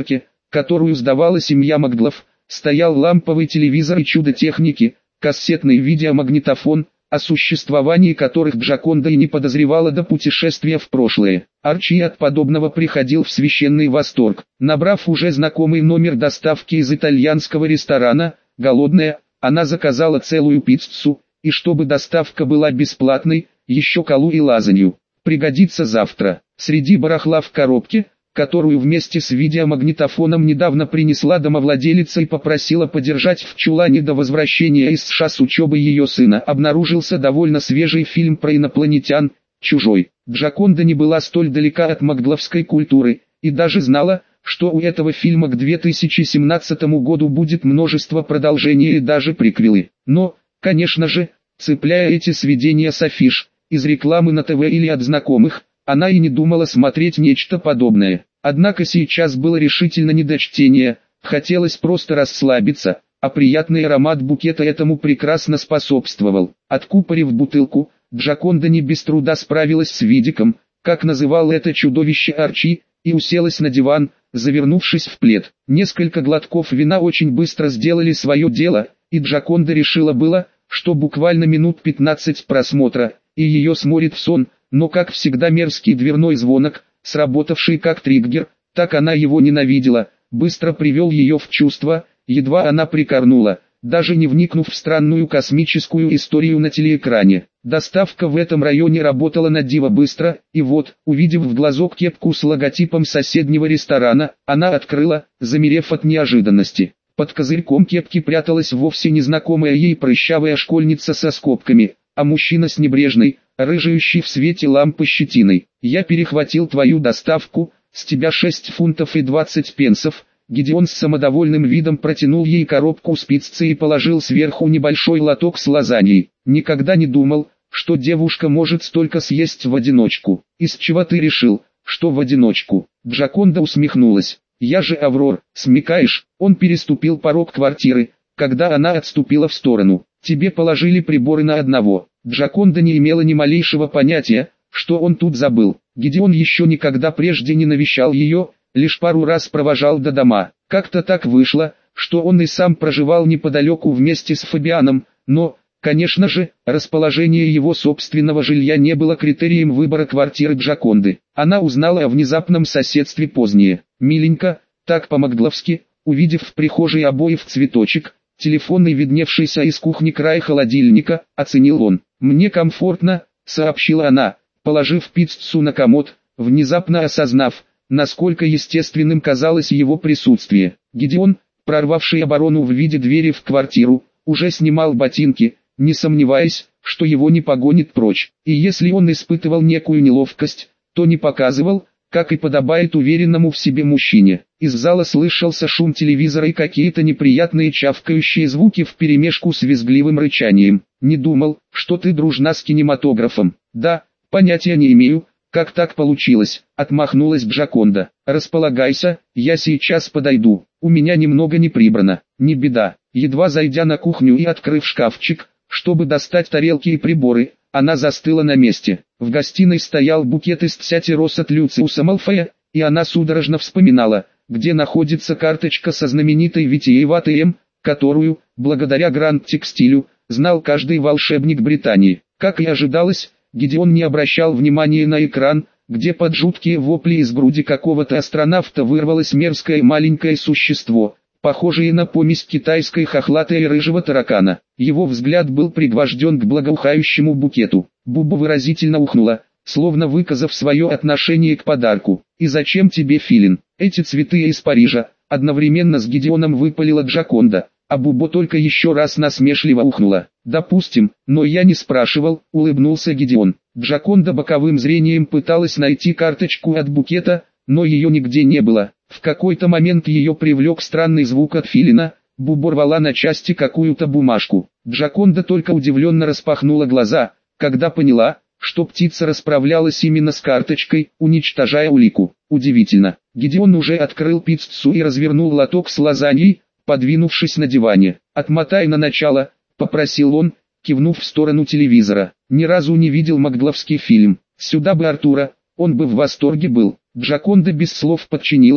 которую сдавала семья Макглов, стоял ламповый телевизор и чудо техники, кассетный видеомагнитофон, о существовании которых Джаконда и не подозревала до путешествия в прошлое. Арчи от подобного приходил в священный восторг. Набрав уже знакомый номер доставки из итальянского ресторана, голодная, она заказала целую пиццу, и чтобы доставка была бесплатной, еще колу и лазанью. Пригодится завтра. Среди барахла в коробке, которую вместе с видеомагнитофоном недавно принесла домовладелица и попросила подержать в чулане до возвращения из США с учебы ее сына, обнаружился довольно свежий фильм про инопланетян «Чужой». Джаконда не была столь далека от макгловской культуры, и даже знала, что у этого фильма к две тысячи семнадцатому году будет множество продолжений и даже приквелы. Но, конечно же, цепляя эти сведения с афиш, из рекламы на ТВ или от знакомых, она и не думала смотреть нечто подобное. Однако сейчас было решительно не до чтения, хотелось просто расслабиться, а приятный аромат букета этому прекрасно способствовал. Откупорив бутылку, Джаконда не без труда справилась с видиком, как называл это чудовище Арчи, и уселась на диван, завернувшись в плед. Несколько глотков вина очень быстро сделали свое дело, и Джаконда решила было, что буквально минут пятнадцать просмотра, и ее сморит в сон. Но как всегда мерзкий дверной звонок, сработавший как триггер, так она его ненавидела, быстро привел ее в чувство, едва она прикорнула, даже не вникнув в странную космическую историю на телеэкране. Доставка в этом районе работала на диво быстро, и вот, увидев в глазок кепку с логотипом соседнего ресторана, она открыла, замерев от неожиданности. Под козырьком кепки пряталась вовсе незнакомая ей прыщавая школьница со скобками, а мужчина с небрежной, рыжающий в свете лампы щетиной. «Я перехватил твою доставку, с тебя шесть фунтов и двадцать пенсов». Гидеон с самодовольным видом протянул ей коробку с пиццей и положил сверху небольшой лоток с лазаньей. «Никогда не думал, что девушка может столько съесть в одиночку. Из чего ты решил, что в одиночку?» Джаконда усмехнулась. «Я же Аврор, смекаешь?» Он переступил порог квартиры, когда она отступила в сторону. «Тебе положили приборы на одного». Джаконда не имела ни малейшего понятия, что он тут забыл. Гидеон еще никогда прежде не навещал ее, лишь пару раз провожал до дома. Как-то так вышло, что он и сам проживал неподалеку вместе с Фабианом, но, конечно же, расположение его собственного жилья не было критерием выбора квартиры Джаконды. Она узнала о внезапном соседстве позднее. «Миленько», так по-макгловски, увидев в прихожей обои в цветочек, телефонный видневшийся из кухни край холодильника, оценил он. «Мне комфортно», — сообщила она, положив пиццу на комод, внезапно осознав, насколько естественным казалось его присутствие. Гидеон, прорвавший оборону в виде двери в квартиру, уже снимал ботинки, не сомневаясь, что его не погонит прочь. И если он испытывал некую неловкость, то не показывал, как и подобает уверенному в себе мужчине. Из зала слышался шум телевизора и какие-то неприятные чавкающие звуки вперемешку с визгливым рычанием. «Не думал, что ты дружна с кинематографом». «Да, понятия не имею, как так получилось», — отмахнулась Джаконда. «Располагайся, я сейчас подойду, у меня немного не прибрано». «Не беда». Едва зайдя на кухню и открыв шкафчик, чтобы достать тарелки и приборы, она застыла на месте. В гостиной стоял букет из цяти роз от Люциуса Малфоя, и она судорожно вспоминала, где находится карточка со знаменитой витиеватой М, которую, благодаря Гранд-текстилю, знал каждый волшебник Британии. Как и ожидалось, Гидеон не обращал внимания на экран, где под жуткие вопли из груди какого-то астронавта вырвалось мерзкое маленькое существо, похожее на помесь китайской хохлатой и рыжего таракана. Его взгляд был пригвожден к благоухающему букету. Буба выразительно ухнула, словно выказав свое отношение к подарку. «И зачем тебе филин? Эти цветы из Парижа», — одновременно с Гидеоном выпалила Джаконда, а Бубо только еще раз насмешливо ухнула. «Допустим, но я не спрашивал», — улыбнулся Гидеон. Джаконда боковым зрением пыталась найти карточку от букета, но ее нигде не было. В какой-то момент ее привлек странный звук от филина. Бубо рвала на части какую-то бумажку. Джаконда только удивленно распахнула глаза, когда поняла, что птица расправлялась именно с карточкой, уничтожая улику. Удивительно. Гидеон уже открыл пиццу и развернул лоток с лазаньей, подвинувшись на диване. «Отмотай на начало», — попросил он, кивнув в сторону телевизора. «Ни разу не видел макгловский фильм. Сюда бы Артура, он бы в восторге был». Джаконда без слов подчинилась,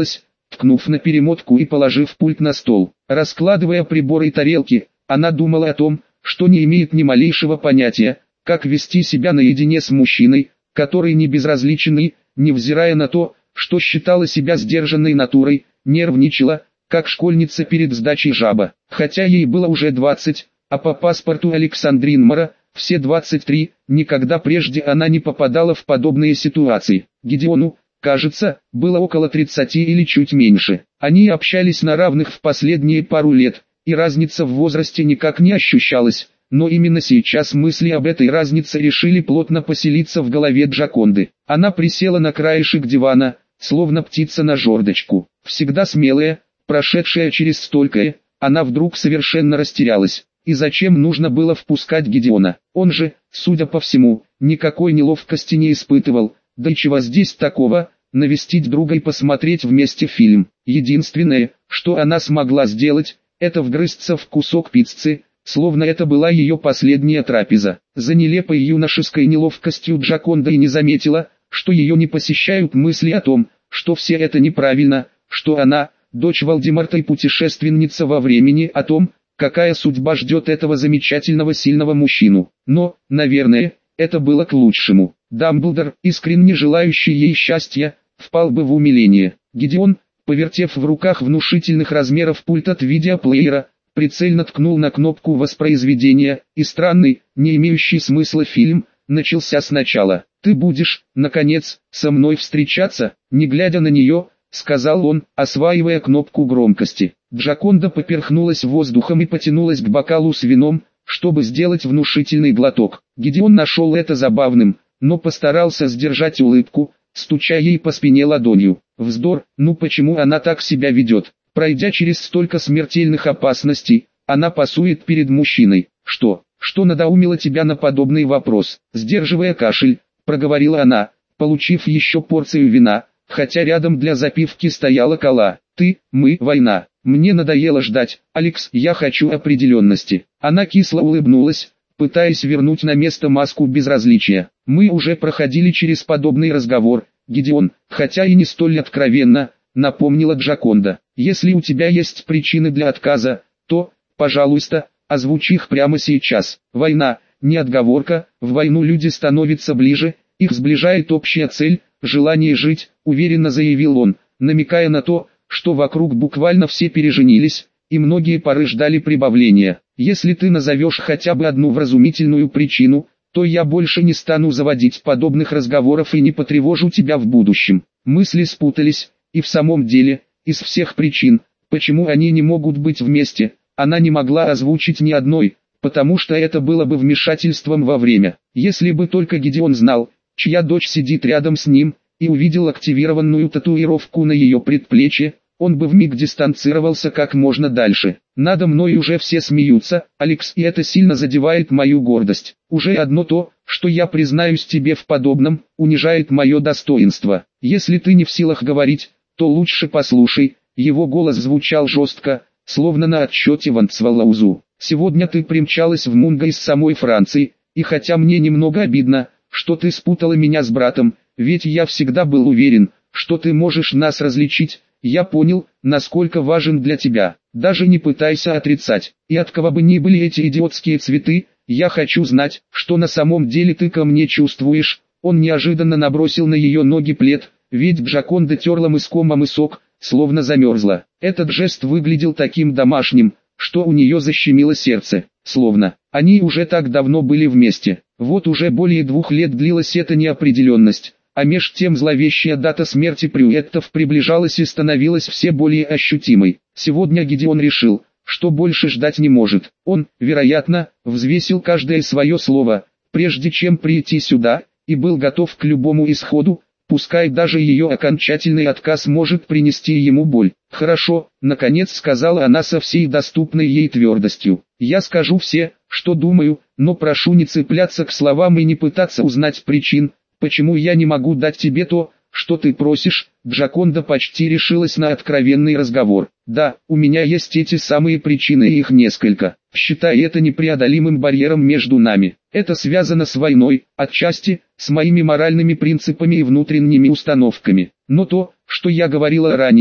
ткнув на перемотку и положив пульт на стол. Раскладывая приборы и тарелки, она думала о том, что не имеет ни малейшего понятия, как вести себя наедине с мужчиной, который не безразличен и, невзирая на то, что считала себя сдержанной натурой, нервничала, как школьница перед сдачей жаба. Хотя ей было уже двадцать, а по паспорту Александрин Мара, все двадцать три, никогда прежде она не попадала в подобные ситуации. Гидеону, кажется, было около тридцати или чуть меньше. Они общались на равных в последние пару лет, и разница в возрасте никак не ощущалась, но именно сейчас мысли об этой разнице решили плотно поселиться в голове Джаконды. Она присела на краешек дивана, словно птица на жердочку. Всегда смелая, прошедшая через столькое, она вдруг совершенно растерялась. И зачем нужно было впускать Гидеона? Он же, судя по всему, никакой неловкости не испытывал, да и чего здесь такого, навестить друга и посмотреть вместе фильм. Единственное, что она смогла сделать, это вгрызться в кусок пиццы, словно это была ее последняя трапеза. За нелепой юношеской неловкостью Джаконда и не заметила, что ее не посещают мысли о том, что все это неправильно, что она, дочь Вальдемарта и путешественница во времени, о том, какая судьба ждет этого замечательного сильного мужчину. Но, наверное, это было к лучшему. Дамблдор, искренне желающий ей счастья, впал бы в умиление. Гидеон, повертев в руках внушительных размеров пульт от видеоплеера, прицельно ткнул на кнопку воспроизведения, и странный, не имеющий смысла фильм, начался сначала. «Ты будешь, наконец, со мной встречаться?» Не глядя на нее, сказал он, осваивая кнопку громкости. Джаконда поперхнулась воздухом и потянулась к бокалу с вином, чтобы сделать внушительный глоток. Гидеон нашел это забавным, но постарался сдержать улыбку, стуча ей по спине ладонью. Вздор, ну почему она так себя ведет? Пройдя через столько смертельных опасностей, она пасует перед мужчиной. Что, что надоумило тебя на подобный вопрос? Сдерживая кашель, проговорила она, получив еще порцию вина, хотя рядом для запивки стояла кола. Ты, мы, война. Мне надоело ждать, Алекс, я хочу определенности. Она кисло улыбнулась, пытаясь вернуть на место маску безразличия. Мы уже проходили через подобный разговор, Гидеон, хотя и не столь откровенно, напомнила Джаконда. Если у тебя есть причины для отказа, то, пожалуйста, озвучи их прямо сейчас. Война, не отговорка, в войну люди становятся ближе, их сближает общая цель, желание жить, уверенно заявил он, намекая на то, что вокруг буквально все переженились, и многие пары ждали прибавления. Если ты назовешь хотя бы одну вразумительную причину, то я больше не стану заводить подобных разговоров и не потревожу тебя в будущем. Мысли спутались, и в самом деле, из всех причин, почему они не могут быть вместе, она не могла озвучить ни одной, потому что это было бы вмешательством во время. Если бы только Гидеон знал, чья дочь сидит рядом с ним, и увидел активированную татуировку на ее предплечье, он бы вмиг дистанцировался как можно дальше. Надо мной уже все смеются, Алекс, и это сильно задевает мою гордость. Уже одно то, что я признаюсь тебе в подобном, унижает мое достоинство. Если ты не в силах говорить, то лучше послушай. Его голос звучал жестко, словно на отчете Ванцвалаузу. Сегодня ты примчалась в Мунго из самой Франции, и хотя мне немного обидно, что ты спутала меня с братом, ведь я всегда был уверен, что ты можешь нас различить, я понял, насколько важен для тебя. Даже не пытайся отрицать, и от кого бы ни были эти идиотские цветы, я хочу знать, что на самом деле ты ко мне чувствуешь. Он неожиданно набросил на ее ноги плед, ведь Джаконда терла мыском о мысок, словно замерзла. Этот жест выглядел таким домашним, что у нее защемило сердце, словно они уже так давно были вместе. Вот уже более двух лет длилась эта неопределенность, а меж тем зловещая дата смерти Прюеттов приближалась и становилась все более ощутимой. Сегодня Гидеон решил, что больше ждать не может. Он, вероятно, взвесил каждое свое слово, прежде чем прийти сюда, и был готов к любому исходу, пускай даже ее окончательный отказ может принести ему боль. «Хорошо», — наконец сказала она со всей доступной ей твердостью. «Я скажу все, что думаю, но прошу не цепляться к словам и не пытаться узнать причин, почему я не могу дать тебе то, что ты просишь». Джаконда почти решилась на откровенный разговор. «Да, у меня есть эти самые причины, и их несколько. Считай это непреодолимым барьером между нами. Это связано с войной, отчасти, с моими моральными принципами и внутренними установками. Но то, что я говорила ранее,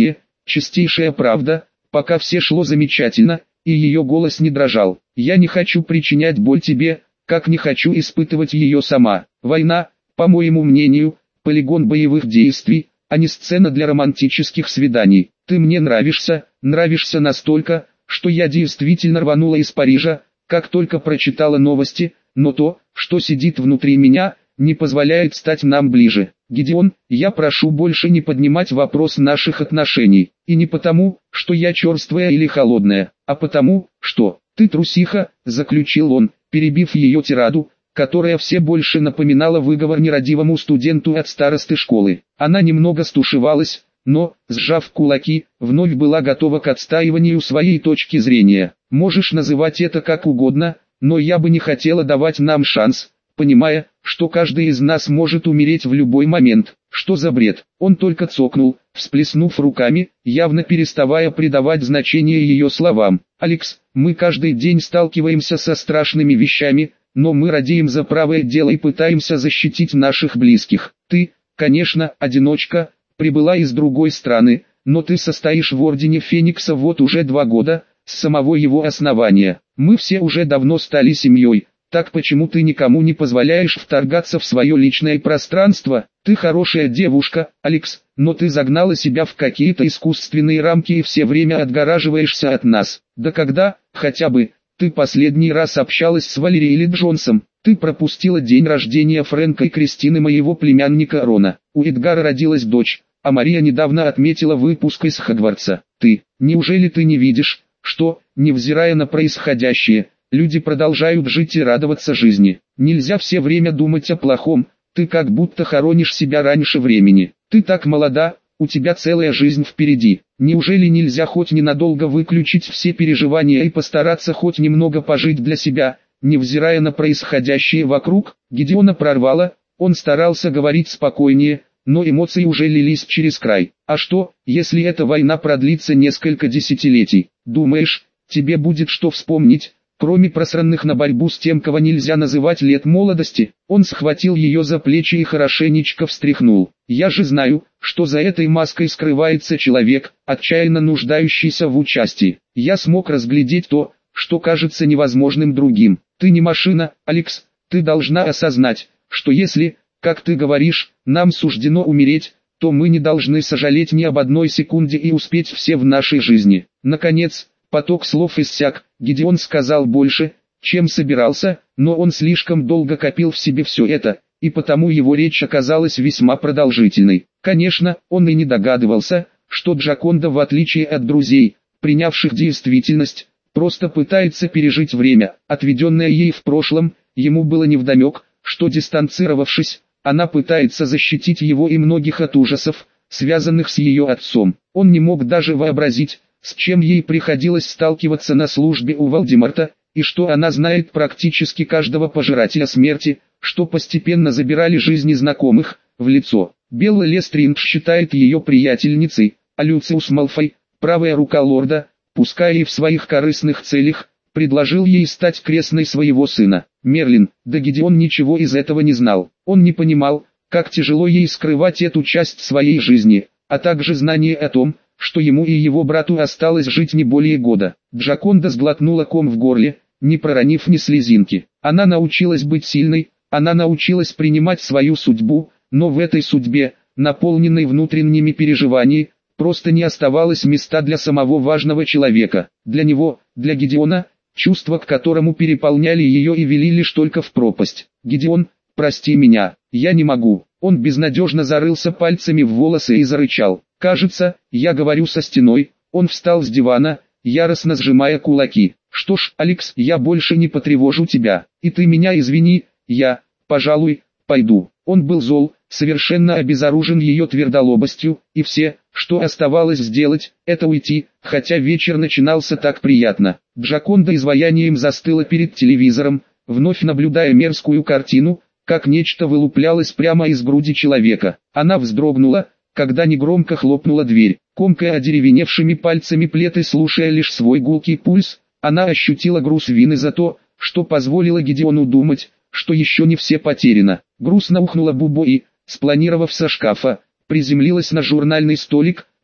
чистейшая правда, пока все шло замечательно, и ее голос не дрожал. Я не хочу причинять боль тебе, как не хочу испытывать ее сама. Война, по моему мнению, полигон боевых действий, а не сцена для романтических свиданий. Ты мне нравишься, нравишься настолько, что я действительно рванула из Парижа, как только прочитала новости, но то, что сидит внутри меня, не позволяет стать нам ближе. Гидеон, я прошу больше не поднимать вопрос наших отношений, и не потому, что я черствая или холодная, а потому, что ты трусиха, заключил он, перебив ее тираду, которая все больше напоминала выговор нерадивому студенту от старосты школы. Она немного стушевалась, но, сжав кулаки, вновь была готова к отстаиванию своей точки зрения. Можешь называть это как угодно, но я бы не хотела давать нам шанс, понимая, что каждый из нас может умереть в любой момент. Что за бред? Он только цокнул, всплеснув руками, явно переставая придавать значение ее словам. «Алекс, мы каждый день сталкиваемся со страшными вещами, но мы радеем за правое дело и пытаемся защитить наших близких. Ты, конечно, одиночка, прибыла из другой страны, но ты состоишь в Ордене Феникса вот уже два года, с самого его основания. Мы все уже давно стали семьей, так почему ты никому не позволяешь вторгаться в свое личное пространство? Ты хорошая девушка, Алекс, но ты загнала себя в какие-то искусственные рамки и все время отгораживаешься от нас. Да когда, хотя бы, ты последний раз общалась с Валерией или Джонсом? Ты пропустила день рождения Фрэнка и Кристины, моего племянника Рона. У Эдгара родилась дочь, а Мария недавно отметила выпуск из Хогвартса. Ты, неужели ты не видишь, что, невзирая на происходящее, люди продолжают жить и радоваться жизни? Нельзя все время думать о плохом, ты как будто хоронишь себя раньше времени. Ты так молода, у тебя целая жизнь впереди. Неужели нельзя хоть ненадолго выключить все переживания и постараться хоть немного пожить для себя, невзирая на происходящее вокруг? Гидеона прорвало, он старался говорить спокойнее, но эмоции уже лились через край. А что, если эта война продлится несколько десятилетий? Думаешь, тебе будет что вспомнить, кроме просранных на борьбу с тем, кого нельзя называть лет молодости? Он схватил ее за плечи и хорошенечко встряхнул. Я же знаю, что за этой маской скрывается человек, отчаянно нуждающийся в участии. Я смог разглядеть то, что кажется невозможным другим. Ты не машина, Алекс, ты должна осознать, что если, как ты говоришь, нам суждено умереть, то мы не должны сожалеть ни об одной секунде и успеть все в нашей жизни. Наконец, поток слов иссяк, Гидеон сказал больше, чем собирался, но он слишком долго копил в себе все это, и потому его речь оказалась весьма продолжительной. Конечно, он и не догадывался, что Джаконда, в отличие от друзей, принявших действительность, просто пытается пережить время, отведенное ей в прошлом. Ему было невдомек, что, дистанцировавшись, она пытается защитить его и многих от ужасов, связанных с ее отцом. Он не мог даже вообразить, с чем ей приходилось сталкиваться на службе у Волдеморта, и что она знает практически каждого пожирателя смерти, что постепенно забирали жизни знакомых, в лицо. Белла Лестринг считает ее приятельницей, а Люциус Малфой, правая рука лорда, пускай и в своих корыстных целях, предложил ей стать крестной своего сына. Мерлин, да Гидеон ничего из этого не знал. Он не понимал, как тяжело ей скрывать эту часть своей жизни, а также знание о том, что ему и его брату осталось жить не более года. Джаконда сглотнула ком в горле, не проронив ни слезинки. Она научилась быть сильной, она научилась принимать свою судьбу, но в этой судьбе, наполненной внутренними переживаниями, просто не оставалось места для самого важного человека. Для него, для Гидеона, чувства к которому переполняли ее и вели лишь только в пропасть. «Гидеон, прости меня, я не могу». Он безнадежно зарылся пальцами в волосы и зарычал. «Кажется, я говорю со стеной». Он встал с дивана, яростно сжимая кулаки. «Что ж, Алекс, я больше не потревожу тебя, и ты меня извини, я, пожалуй, пойду». Он был зол, совершенно обезоружен ее твердолобостью, и все, что оставалось сделать, это уйти, хотя вечер начинался так приятно. Джаконда изваянием застыла перед телевизором, вновь наблюдая мерзкую картину, как нечто вылуплялось прямо из груди человека. Она вздрогнула, когда негромко хлопнула дверь. Комкая одеревеневшими пальцами плед и слушая лишь свой гулкий пульс, она ощутила груз вины за то, что позволила Гидеону думать, что еще не все потеряно. Грустно ухнула Бубо и, спланировав со шкафа, приземлилась на журнальный столик,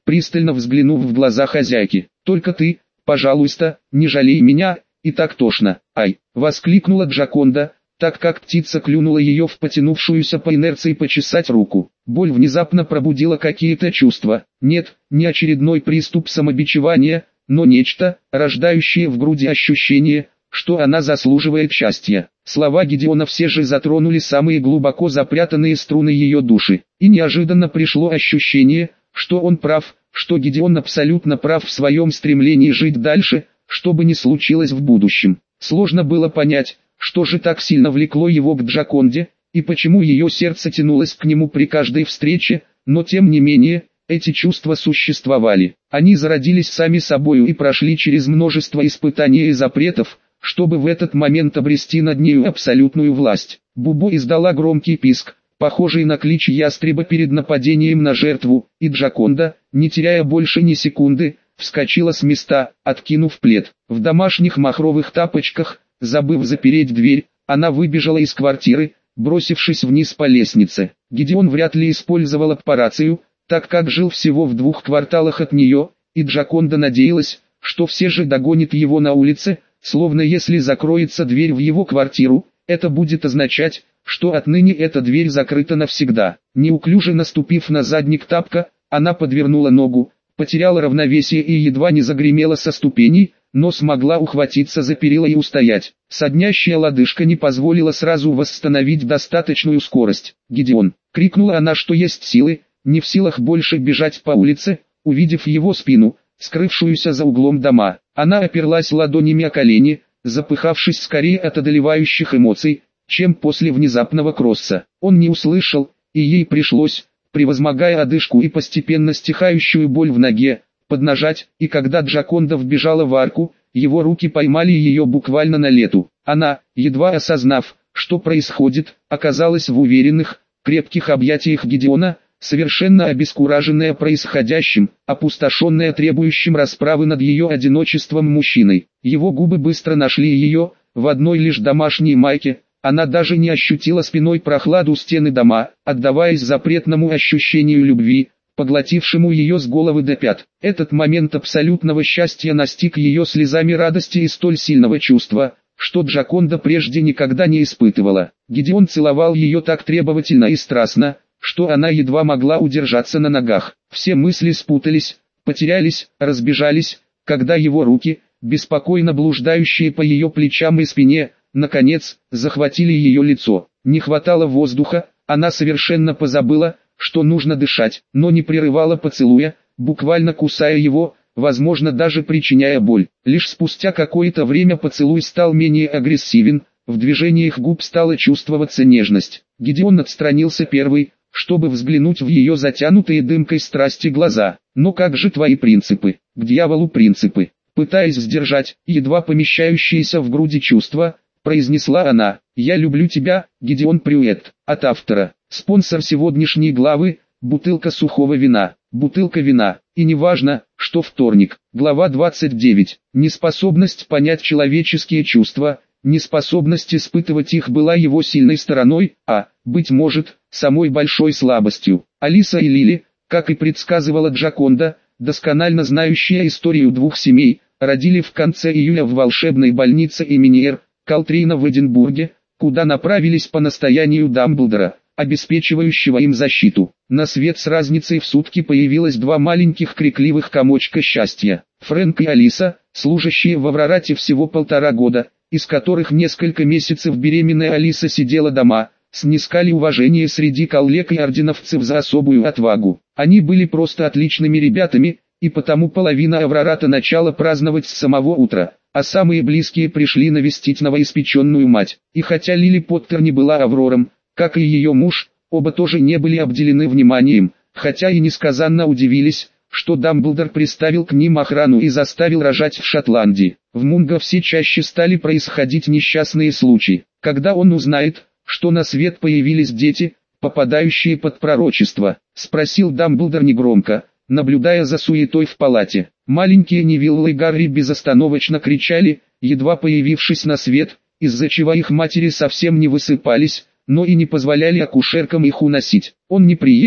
пристально взглянув в глаза хозяйки. «Только ты, пожалуйста, не жалей меня, и так тошно». «Ай!» — воскликнула Джаконда, так как птица клюнула ее в потянувшуюся по инерции почесать руку. Боль внезапно пробудила какие-то чувства. Нет, не очередной приступ самобичевания, но нечто, рождающее в груди ощущение, что она заслуживает счастья. Слова Гедеона все же затронули самые глубоко запрятанные струны ее души. И неожиданно пришло ощущение, что он прав, что Гедеон абсолютно прав в своем стремлении жить дальше, что бы ни случилось в будущем. Сложно было понять, что же так сильно влекло его к Джаконде, и почему ее сердце тянулось к нему при каждой встрече, но тем не менее, эти чувства существовали. Они зародились сами собою и прошли через множество испытаний и запретов, чтобы в этот момент обрести над нею абсолютную власть. Бубо издала громкий писк, похожий на клич ястреба перед нападением на жертву, и Джаконда, не теряя больше ни секунды, вскочила с места, откинув плед. В домашних махровых тапочках, забыв запереть дверь, она выбежала из квартиры, бросившись вниз по лестнице. Гедеон вряд ли использовал аппарацию, так как жил всего в двух кварталах от нее, и Джаконда надеялась, что все же догонит его на улице, словно если закроется дверь в его квартиру, это будет означать, что отныне эта дверь закрыта навсегда. Неуклюже наступив на задник тапка, она подвернула ногу, потеряла равновесие и едва не загремела со ступеней, но смогла ухватиться за перила и устоять. Соднящая лодыжка не позволила сразу восстановить достаточную скорость. «Гедеон!» — крикнула она, что есть силы, не в силах больше бежать по улице, увидев его спину, скрывшуюся за углом дома. Она оперлась ладонями о колени, запыхавшись скорее от одолевающих эмоций, чем после внезапного кросса. Он не услышал, и ей пришлось, превозмогая одышку и постепенно стихающую боль в ноге, поднажать, и когда Джаконда вбежала в арку, его руки поймали ее буквально на лету. Она, едва осознав, что происходит, оказалась в уверенных, крепких объятиях Гедеона, совершенно обескураженная происходящим, опустошенная требующим расправы над ее одиночеством мужчиной. Его губы быстро нашли ее, в одной лишь домашней майке, она даже не ощутила спиной прохладу стены дома, отдаваясь запретному ощущению любви, поглотившему ее с головы до пят. Этот момент абсолютного счастья настиг ее слезами радости и столь сильного чувства, что Джаконда прежде никогда не испытывала. Гедеон целовал ее так требовательно и страстно, что она едва могла удержаться на ногах. Все мысли спутались, потерялись, разбежались, когда его руки, беспокойно блуждающие по ее плечам и спине, наконец, захватили ее лицо. Не хватало воздуха, она совершенно позабыла, что нужно дышать, но не прерывала поцелуя, буквально кусая его, возможно даже причиняя боль. Лишь спустя какое-то время поцелуй стал менее агрессивен, в движениях губ стала чувствоваться нежность. Гедеон отстранился первый, чтобы взглянуть в ее затянутые дымкой страсти глаза. «Ну как же твои принципы? К дьяволу принципы!» Пытаясь сдержать, едва помещающиеся в груди чувства, произнесла она. «Я люблю тебя, Гедеон Прюэт». От автора. Спонсор сегодняшней главы – бутылка сухого вина. Бутылка вина. И неважно, что вторник. Глава двадцать девять. Неспособность понять человеческие чувства, неспособность испытывать их была его сильной стороной, а, быть может, самой большой слабостью. Алиса и Лили, как и предсказывала Джаконда, досконально знающая историю двух семей, родили в конце июля в волшебной больнице имени Р. Колтрейна в Эдинбурге, куда направились по настоянию Дамблдора, обеспечивающего им защиту. На свет с разницей в сутки появилось два маленьких крикливых комочка счастья. Фрэнк и Алиса, служащие в Аврорате всего полтора года, из которых несколько месяцев беременная Алиса сидела дома, снискали уважение среди коллег и орденовцев за особую отвагу. Они были просто отличными ребятами, и потому половина Аврората начала праздновать с самого утра, а самые близкие пришли навестить новоиспеченную мать. И хотя Лили Поттер не была Аврором, как и ее муж, оба тоже не были обделены вниманием, хотя и несказанно удивились, что Дамблдор приставил к ним охрану и заставил рожать в Шотландии. В Мунго все чаще стали происходить несчастные случаи. Когда он узнает, что на свет появились дети, попадающие под пророчество, спросил Дамблдор негромко, наблюдая за суетой в палате. Маленькие Невилл и Гарри безостановочно кричали, едва появившись на свет, из-за чего их матери совсем не высыпались, но и не позволяли акушеркам их уносить. Он не приемлет,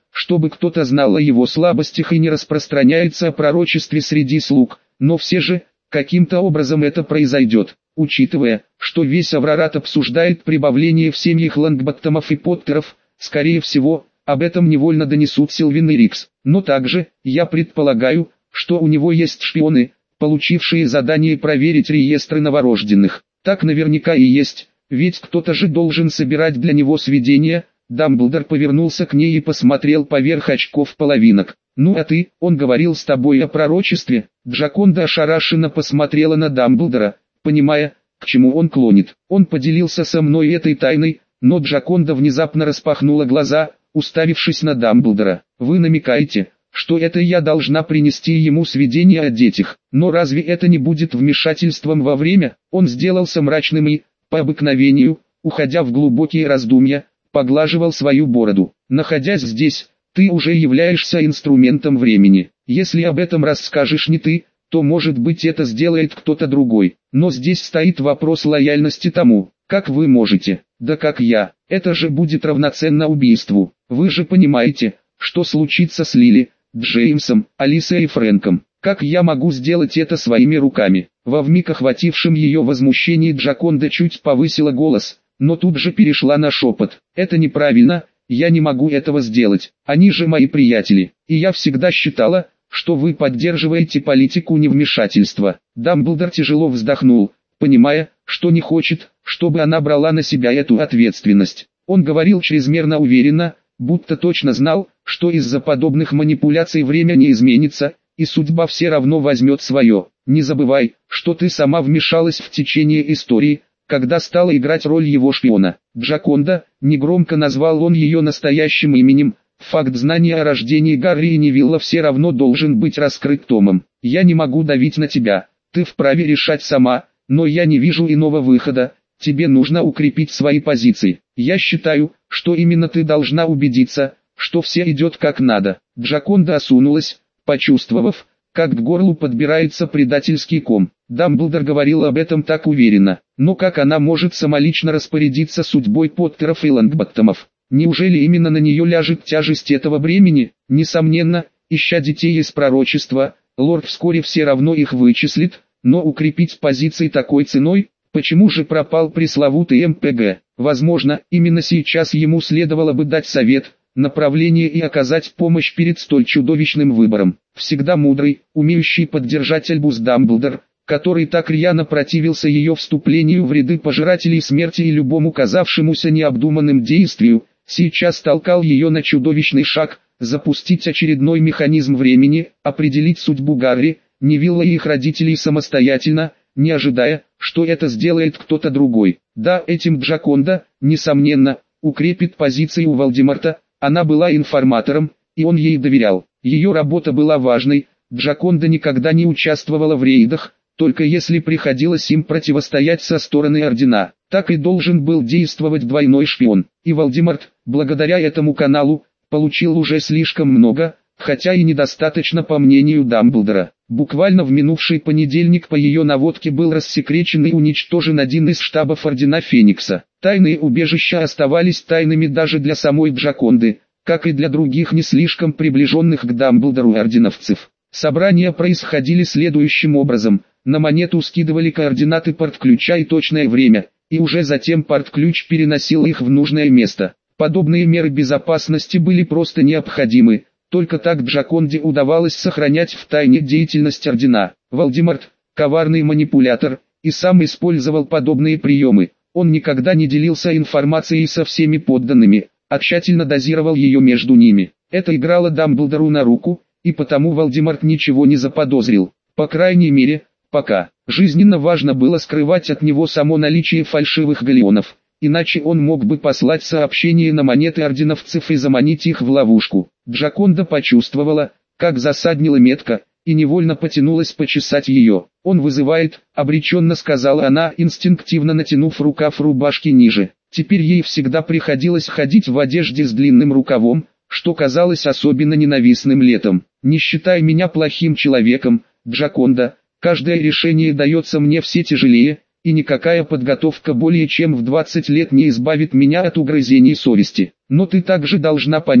чтобы кто-то знал о его слабостях и не распространяется о пророчестве среди слуг, но все же, каким-то образом это произойдет. Учитывая, что весь Аврорат обсуждает прибавление в семьях Лонгботтомов и Поттеров, скорее всего, об этом невольно донесут Сильвин и Рикс. Но также, я предполагаю, что у него есть шпионы, получившие задание проверить реестры новорожденных. Так наверняка и есть, ведь кто-то же должен собирать для него сведения. Дамблдор повернулся к ней и посмотрел поверх очков половинок. «Ну а ты, он говорил с тобой о пророчестве?» Джаконда ошарашенно посмотрела на Дамблдора, понимая, к чему он клонит. Он поделился со мной этой тайной, но Джаконда внезапно распахнула глаза, уставившись на Дамблдора. «Вы намекаете, что это я должна принести ему сведения о детях? Но разве это не будет вмешательством во время?» Он сделался мрачным и, по обыкновению, уходя в глубокие раздумья, поглаживал свою бороду. «Находясь здесь, ты уже являешься инструментом времени. Если об этом расскажешь не ты, то может быть это сделает кто-то другой. Но здесь стоит вопрос лояльности тому, как вы можете, да как я. Это же будет равноценно убийству. Вы же понимаете, что случится с Лили, Джеймсом, Алисой и Фрэнком. Как я могу сделать это своими руками?» Во вмиг охватившем ее возмущении Джаконда чуть повысила голос, но тут же перешла на шепот. «Это неправильно, я не могу этого сделать. Они же мои приятели, и я всегда считала, что вы поддерживаете политику невмешательства». Дамблдор тяжело вздохнул, понимая, что не хочет, чтобы она брала на себя эту ответственность. Он говорил чрезмерно уверенно, будто точно знал, что из-за подобных манипуляций время не изменится, и судьба все равно возьмет свое. «Не забывай, что ты сама вмешалась в течение истории, когда стала играть роль его шпиона». Джаконда, негромко назвал он ее настоящим именем. «Факт знания о рождении Гарри и Невилла все равно должен быть раскрыт Томом. Я не могу давить на тебя, ты вправе решать сама, но я не вижу иного выхода. Тебе нужно укрепить свои позиции. Я считаю, что именно ты должна убедиться, что все идет как надо». Джаконда осунулась, почувствовав, как к горлу подбирается предательский ком. Дамблдор говорил об этом так уверенно, но как она может самолично распорядиться судьбой Поттеров и Лонгботтомов? Неужели именно на нее ляжет тяжесть этого бремени? Несомненно, ища детей из пророчества, лорд вскоре все равно их вычислит, но укрепить позиции такой ценой? Почему же пропал пресловутый эм пэ гэ? Возможно, именно сейчас ему следовало бы дать совет, направление и оказать помощь перед столь чудовищным выбором. Всегда мудрый, умеющий поддержать Альбус Дамблдор, который так рьяно противился ее вступлению в ряды пожирателей смерти и любому казавшемуся необдуманным действию, сейчас толкал ее на чудовищный шаг, запустить очередной механизм времени, определить судьбу Гарри, Невилла и их родителей самостоятельно, не ожидая, что это сделает кто-то другой. Да, этим Джаконда, несомненно, укрепит позиции у Волдеморта. Она была информатором, и он ей доверял. Ее работа была важной. Джаконда никогда не участвовала в рейдах, только если приходилось им противостоять со стороны Ордена. Так и должен был действовать двойной шпион. И Волдеморт, благодаря этому каналу, получил уже слишком много, хотя и недостаточно по мнению Дамблдора. Буквально в минувший понедельник по ее наводке был рассекречен и уничтожен один из штабов Ордена Феникса. Тайные убежища оставались тайными даже для самой Джаконды, как и для других не слишком приближенных к Дамблдору орденовцев. Собрания происходили следующим образом. На монету скидывали координаты портключа и точное время, и уже затем портключ переносил их в нужное место. Подобные меры безопасности были просто необходимы. Только так Джаконде удавалось сохранять в тайне деятельность Ордена. Волдеморт, коварный манипулятор, и сам использовал подобные приемы. Он никогда не делился информацией со всеми подданными, а тщательно дозировал ее между ними. Это играло Дамблдору на руку, и потому Волдеморт ничего не заподозрил. По крайней мере, пока. Жизненно важно было скрывать от него само наличие фальшивых галеонов, иначе он мог бы послать сообщение на монеты орденовцев и заманить их в ловушку. Джаконда почувствовала, как засаднила метка, и невольно потянулась почесать ее. «Он вызывает», — обреченно сказала она, инстинктивно натянув рукав рубашки ниже. Теперь ей всегда приходилось ходить в одежде с длинным рукавом, что казалось особенно ненавистным летом. «Не считай меня плохим человеком, Джаконда, каждое решение дается мне все тяжелее, и никакая подготовка более чем в двадцать лет не избавит меня от угрызений совести. Но ты также должна понять,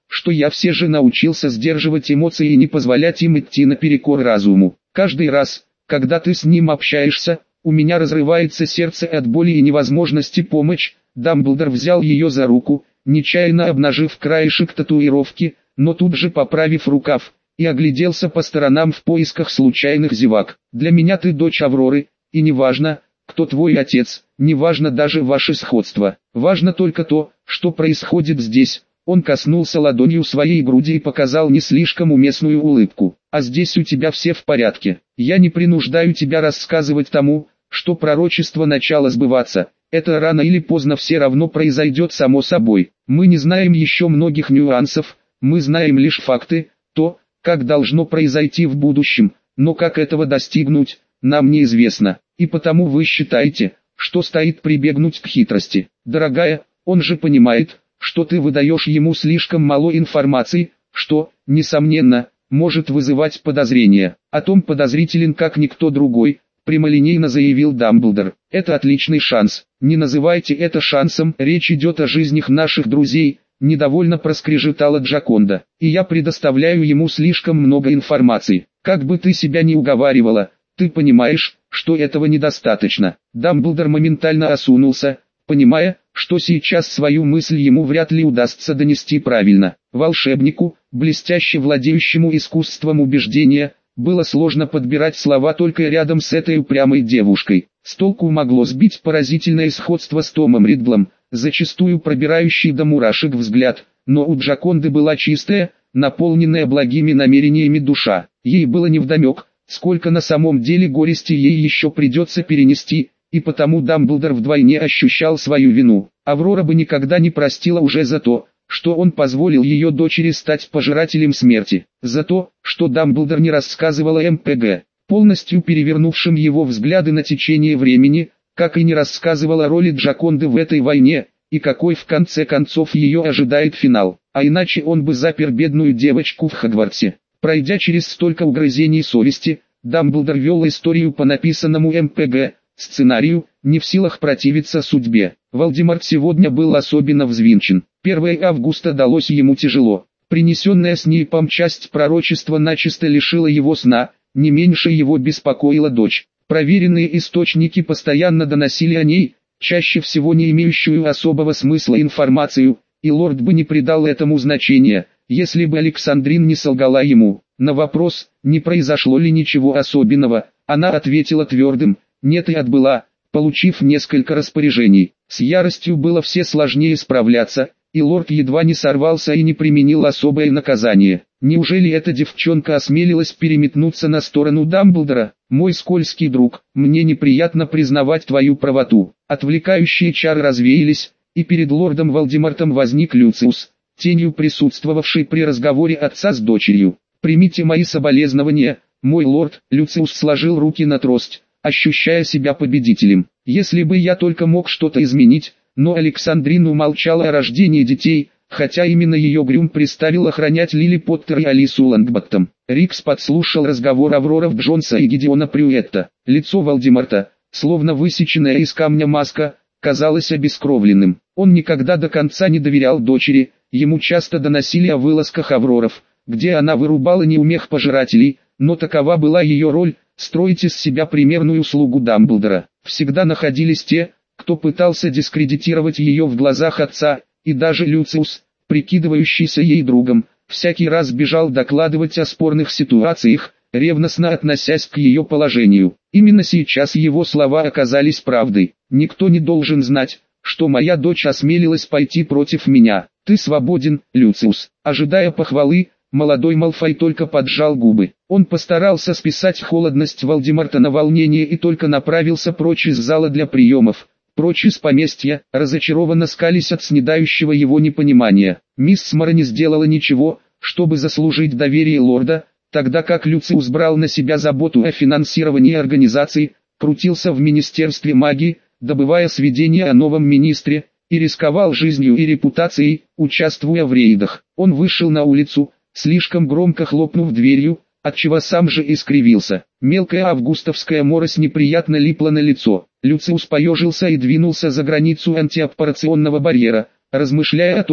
что я все же научился сдерживать эмоции и не позволять им идти наперекор разуму. Каждый раз, когда ты с ним общаешься, у меня разрывается сердце от боли и невозможности помочь. Дамблдор взял ее за руку, нечаянно обнажив краешек татуировки, но тут же поправив рукав, и огляделся по сторонам в поисках случайных зевак. «Для меня ты дочь Авроры, и неважно, кто твой отец, неважно даже ваше сходство. Важно только то, что происходит здесь». Он коснулся ладонью своей груди и показал не слишком уместную улыбку. «А здесь у тебя все в порядке. Я не принуждаю тебя рассказывать тому, что пророчество начало сбываться. Это рано или поздно все равно произойдет само собой. Мы не знаем еще многих нюансов, мы знаем лишь факты, то, как должно произойти в будущем, но как этого достигнуть, нам неизвестно. И потому вы считаете, что стоит прибегнуть к хитрости. Дорогая, он же понимает, что ты выдаешь ему слишком мало информации, что, несомненно, может вызывать подозрения. О том подозрителен как никто другой, прямолинейно заявил Дамблдор. Это отличный шанс. Не называйте это шансом, речь идет о жизнях наших друзей, недовольно проскрежетала Джаконда. И я предоставляю ему слишком много информации. Как бы ты себя ни уговаривала, ты понимаешь, что этого недостаточно. Дамблдор моментально осунулся, понимая, что сейчас свою мысль ему вряд ли удастся донести правильно. Волшебнику, блестяще владеющему искусством убеждения, было сложно подбирать слова только рядом с этой упрямой девушкой. С толку могло сбить поразительное сходство с Томом Ридлом, зачастую пробирающий до мурашек взгляд, но у Джаконды была чистая, наполненная благими намерениями душа. Ей было невдомек, сколько на самом деле горести ей еще придется перенести, и потому Дамблдор вдвойне ощущал свою вину. Аврора бы никогда не простила уже за то, что он позволил ее дочери стать пожирателем смерти, за то, что Дамблдор не рассказывал о эм пэ гэ, полностью перевернувшим его взгляды на течение времени, как и не рассказывал о роли Джаконды в этой войне, и какой в конце концов ее ожидает финал, а иначе он бы запер бедную девочку в Хогвартсе. Пройдя через столько угрызений совести, Дамблдор вел историю по написанному эм пэ гэ сценарию, не в силах противиться судьбе. Волдеморт сегодня был особенно взвинчен. первое августа далось ему тяжело. Принесенная с Снейпом часть пророчества начисто лишила его сна, не меньше его беспокоила дочь. Проверенные источники постоянно доносили о ней, чаще всего не имеющую особого смысла информацию, и лорд бы не придал этому значения, если бы Александрин не солгала ему. На вопрос, не произошло ли ничего особенного, она ответила твердым «нет» и отбыла, получив несколько распоряжений. С яростью было все сложнее справляться, и лорд едва не сорвался и не применил особое наказание. Неужели эта девчонка осмелилась переметнуться на сторону Дамблдора? «Мой скользкий друг, мне неприятно признавать твою правоту». Отвлекающие чары развеялись, и перед лордом Волдемортом возник Люциус, тенью присутствовавший при разговоре отца с дочерью. «Примите мои соболезнования, мой лорд». Люциус сложил руки на трость, ощущая себя победителем. «Если бы я только мог что-то изменить», но Александрин умолчала о рождении детей, хотя именно ее Грюм приставил охранять Лили Поттер и Алису Лонгботтом. Рикс подслушал разговор Авроров Джонса и Гидеона Прюетта. Лицо Волдеморта, словно высеченная из камня маска, казалось обескровленным. Он никогда до конца не доверял дочери, ему часто доносили о вылазках Авроров, где она вырубала неумех пожирателей, но такова была ее роль – строить из себя примерную слугу Дамблдора. Всегда находились те, кто пытался дискредитировать ее в глазах отца, и даже Люциус, прикидывающийся ей другом, всякий раз бежал докладывать о спорных ситуациях, ревностно относясь к ее положению. Именно сейчас его слова оказались правдой. «Никто не должен знать, что моя дочь осмелилась пойти против меня. Ты свободен, Люциус». Ожидая похвалы, молодой Малфой только поджал губы. Он постарался списать холодность Волдеморта на волнение и только направился прочь из зала для приемов. Прочь из поместья, разочарованно скались от снедающего его непонимания. Мисс Смара не сделала ничего, чтобы заслужить доверие лорда, тогда как Люциус брал на себя заботу о финансировании организации, крутился в Министерстве магии, добывая сведения о новом министре, и рисковал жизнью и репутацией, участвуя в рейдах. Он вышел на улицу, слишком громко хлопнув дверью, отчего сам же искривился. Мелкая августовская морось неприятно липла на лицо. Люциус поежился и двинулся за границу антиаппарационного барьера, размышляя о том,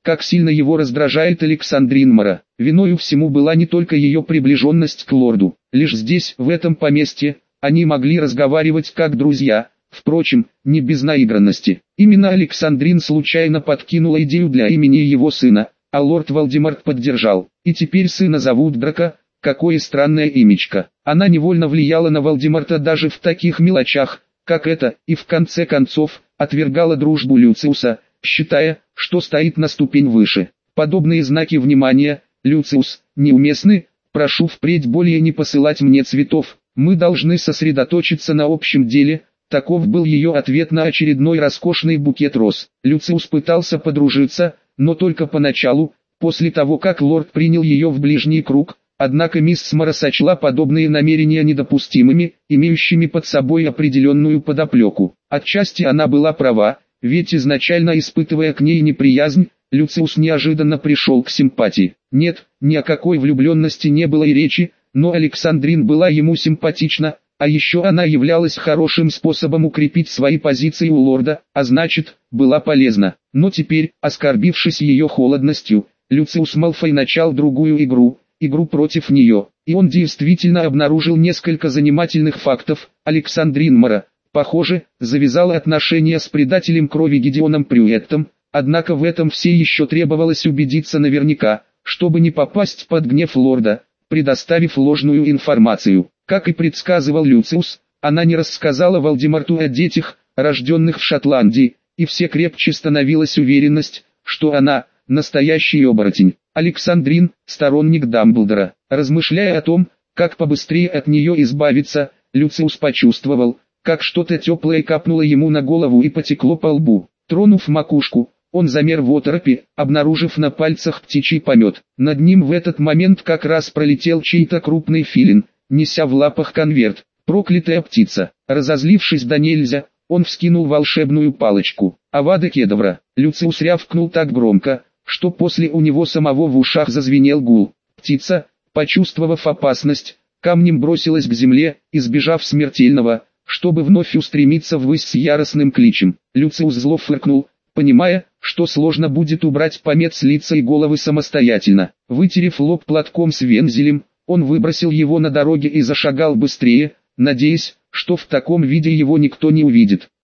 как сильно его раздражает Александрин Мора. Виною всему была не только ее приближенность к лорду. Лишь здесь, в этом поместье, они могли разговаривать как друзья, впрочем, не без наигранности. Именно Александрин случайно подкинула идею для имени его сына, а лорд Вальдемарт поддержал. И теперь сына зовут Драко, какое странное имечко. Она невольно влияла на Вальдемарта даже в таких мелочах, как это, и в конце концов, отвергала дружбу Люциуса, считая, что стоит на ступень выше. Подобные знаки внимания, Люциус, неуместны, прошу впредь более не посылать мне цветов, мы должны сосредоточиться на общем деле. Таков был ее ответ на очередной роскошный букет роз. Люциус пытался подружиться, но только поначалу, после того как лорд принял ее в ближний круг, однако мисс Мора сочла подобные намерения недопустимыми, имеющими под собой определенную подоплеку. Отчасти она была права, ведь изначально испытывая к ней неприязнь, Люциус неожиданно пришел к симпатии. Нет, ни о какой влюбленности не было и речи, но Александрин была ему симпатична, а еще она являлась хорошим способом укрепить свои позиции у лорда, а значит, была полезна. Но теперь, оскорбившись ее холодностью, Люциус Малфой начал другую игру, игру против нее, и он действительно обнаружил несколько занимательных фактов. Александрин Мора, похоже, завязала отношения с предателем крови Гидеоном Прюэттом, однако в этом все еще требовалось убедиться наверняка, чтобы не попасть под гнев лорда, предоставив ложную информацию. Как и предсказывал Люциус, она не рассказала Вальдемарту о детях, рожденных в Шотландии, и все крепче становилась уверенность, что она – настоящий оборотень. Александрин, сторонник Дамблдора, размышляя о том, как побыстрее от нее избавиться, Люциус почувствовал, как что-то теплое капнуло ему на голову и потекло по лбу. Тронув макушку, он замер в оторопи, обнаружив на пальцах птичий помет. Над ним в этот момент как раз пролетел чей-то крупный филин, неся в лапах конверт. Проклятая птица. Разозлившись до нельзя, он вскинул волшебную палочку. Авада кедавра. Люциус рявкнул так громко, что после у него самого в ушах зазвенел гул. Птица, почувствовав опасность, камнем бросилась к земле, избежав смертельного, чтобы вновь устремиться ввысь с яростным кличем. Люциус зло фыркнул, понимая, что сложно будет убрать помет с лица и головы самостоятельно. Вытерев лоб платком с вензелем, он выбросил его на дороге и зашагал быстрее, надеясь, что в таком виде его никто не увидит.